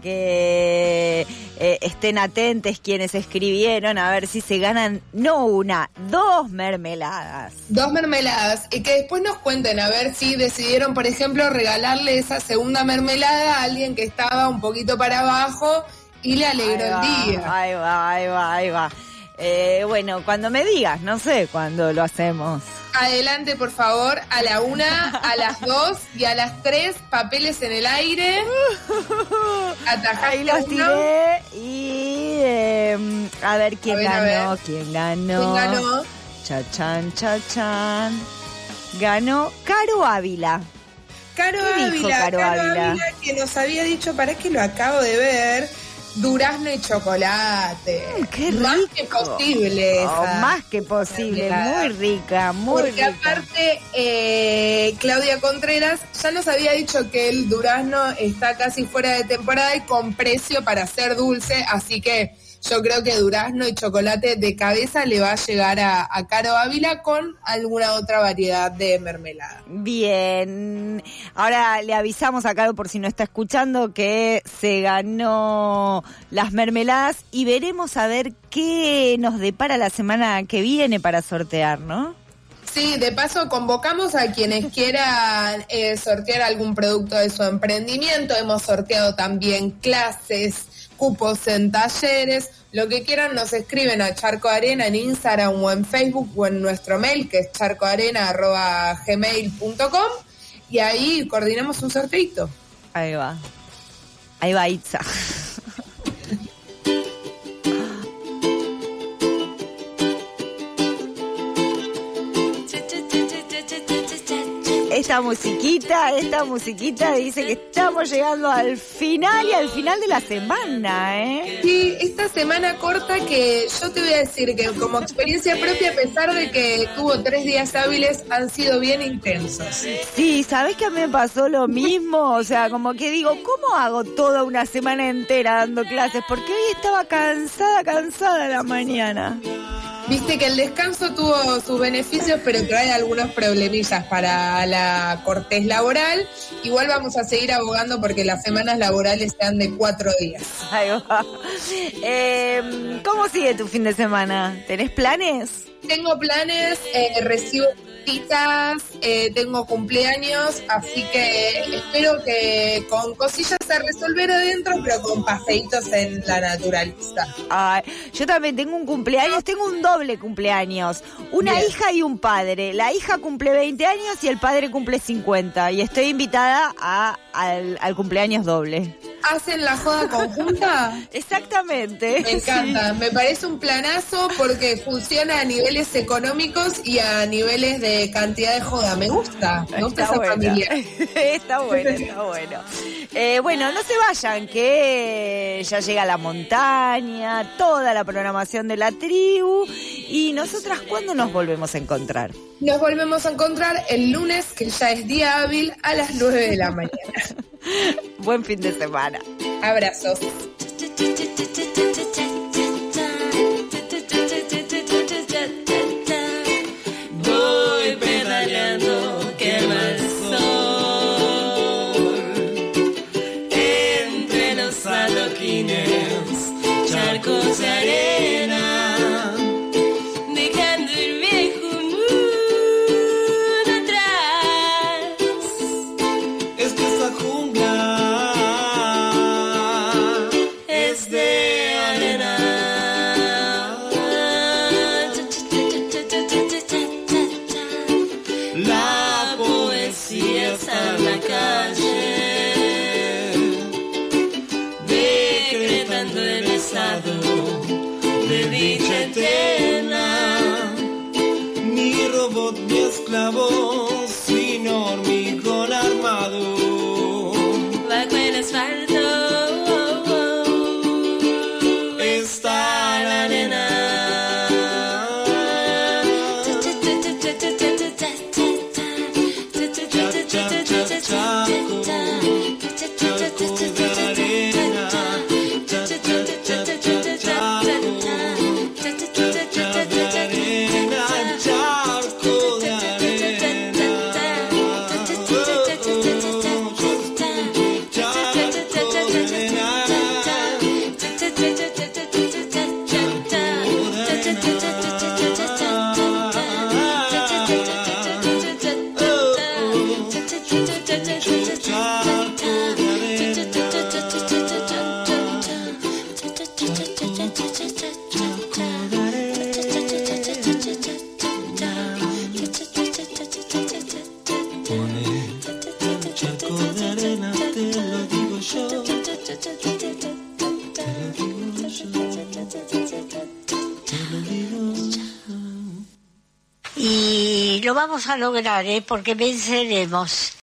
que eh, estén atentos quienes escribieron, a ver si se ganan, no una, dos mermeladas. Dos mermeladas, y que después nos cuenten, a ver si decidieron, por ejemplo, regalarle esa segunda mermelada a alguien que estaba un poquito para abajo y le alegró el día. Ahí va, ahí va, ahí va. Eh, bueno, cuando me digas, no sé cuándo lo hacemos. Adelante, por favor, a la una, a las dos y a las tres, papeles en el aire. Atajaste ahí los tiré y eh, a ver quién a ver, ganó, ver. quién ganó. ¿Quién ganó? Chachán, chachán. Ganó Caro Ávila. Caro Ávila, Caro, Caro Ávila, Ávila, que nos había dicho, para que lo acabo de ver, durazno y chocolate. Mm, qué rico. Más que posible. Oh, más que posible, muy rica, muy Porque rica. Porque aparte, eh, Claudia Contreras ya nos había dicho que el durazno está casi fuera de temporada y con precio para ser dulce, así que yo creo que durazno y chocolate de cabeza le va a llegar a, a Caro Ávila con alguna otra variedad de mermelada. Bien, ahora le avisamos a Caro, por si no está escuchando, que se ganó las mermeladas y veremos a ver qué nos depara la semana que viene para sortear, ¿no? Sí, de paso convocamos a quienes quieran eh, sortear algún producto de su emprendimiento. Hemos sorteado también clases, cupos en talleres, lo que quieran nos escriben a Charco Arena en Instagram o en Facebook o en nuestro mail que es charcoarena arroba gmail punto com y ahí coordinamos un sorteito. Ahí va, ahí va Itza. Esta musiquita, esta musiquita dice que estamos llegando al final y al final de la semana, ¿eh? Sí, esta semana corta que yo te voy a decir que como experiencia propia, a pesar de que tuvo tres días hábiles, han sido bien intensos. Sí, ¿sabés que a mí me pasó lo mismo? O sea, como que digo, ¿cómo hago toda una semana entera dando clases? Porque hoy estaba cansada, cansada a la mañana. Viste que el descanso tuvo sus beneficios, pero trae algunos problemillas para la cortez laboral. Igual vamos a seguir abogando porque las semanas laborales sean de cuatro días. Ahí va. Eh, ¿Cómo sigue tu fin de semana? ¿Tenés planes? Tengo planes, eh, recibo citas, eh, tengo cumpleaños, así que espero que con cosillas a resolver adentro, pero con paseitos en la naturaleza. Ay, yo también tengo un cumpleaños, tengo un doble cumpleaños, una Bien. hija y un padre. La hija cumple veinte años y el padre cumple cincuenta y estoy invitada a, al, al cumpleaños doble. hacen la joda conjunta. Exactamente. Me encanta, sí. Me parece un planazo porque funciona a niveles económicos y a niveles de cantidad de joda. Me gusta, me gusta Está esa bueno. familia. Está bueno, está bueno. Eh, bueno, no se vayan, que ya llega la montaña, toda la programación de la tribu. Y nosotras, ¿cuándo nos volvemos a encontrar? Nos volvemos a encontrar el lunes, que ya es día hábil, a las nueve de la mañana. Buen fin de semana. Abrazos. Voy pedaleando, quema el sol entre los adoquines, charcos de arena, dejando el viejo mundo atrás. Es que esta jungla es de arena. La poesía está en la calle, decretando el estado de dicha eterna. Ni robot ni esclavo, sino hormigón armado. Bajo el asfalto está la arena. Y lo vamos a lograr, ¿eh? Porque venceremos.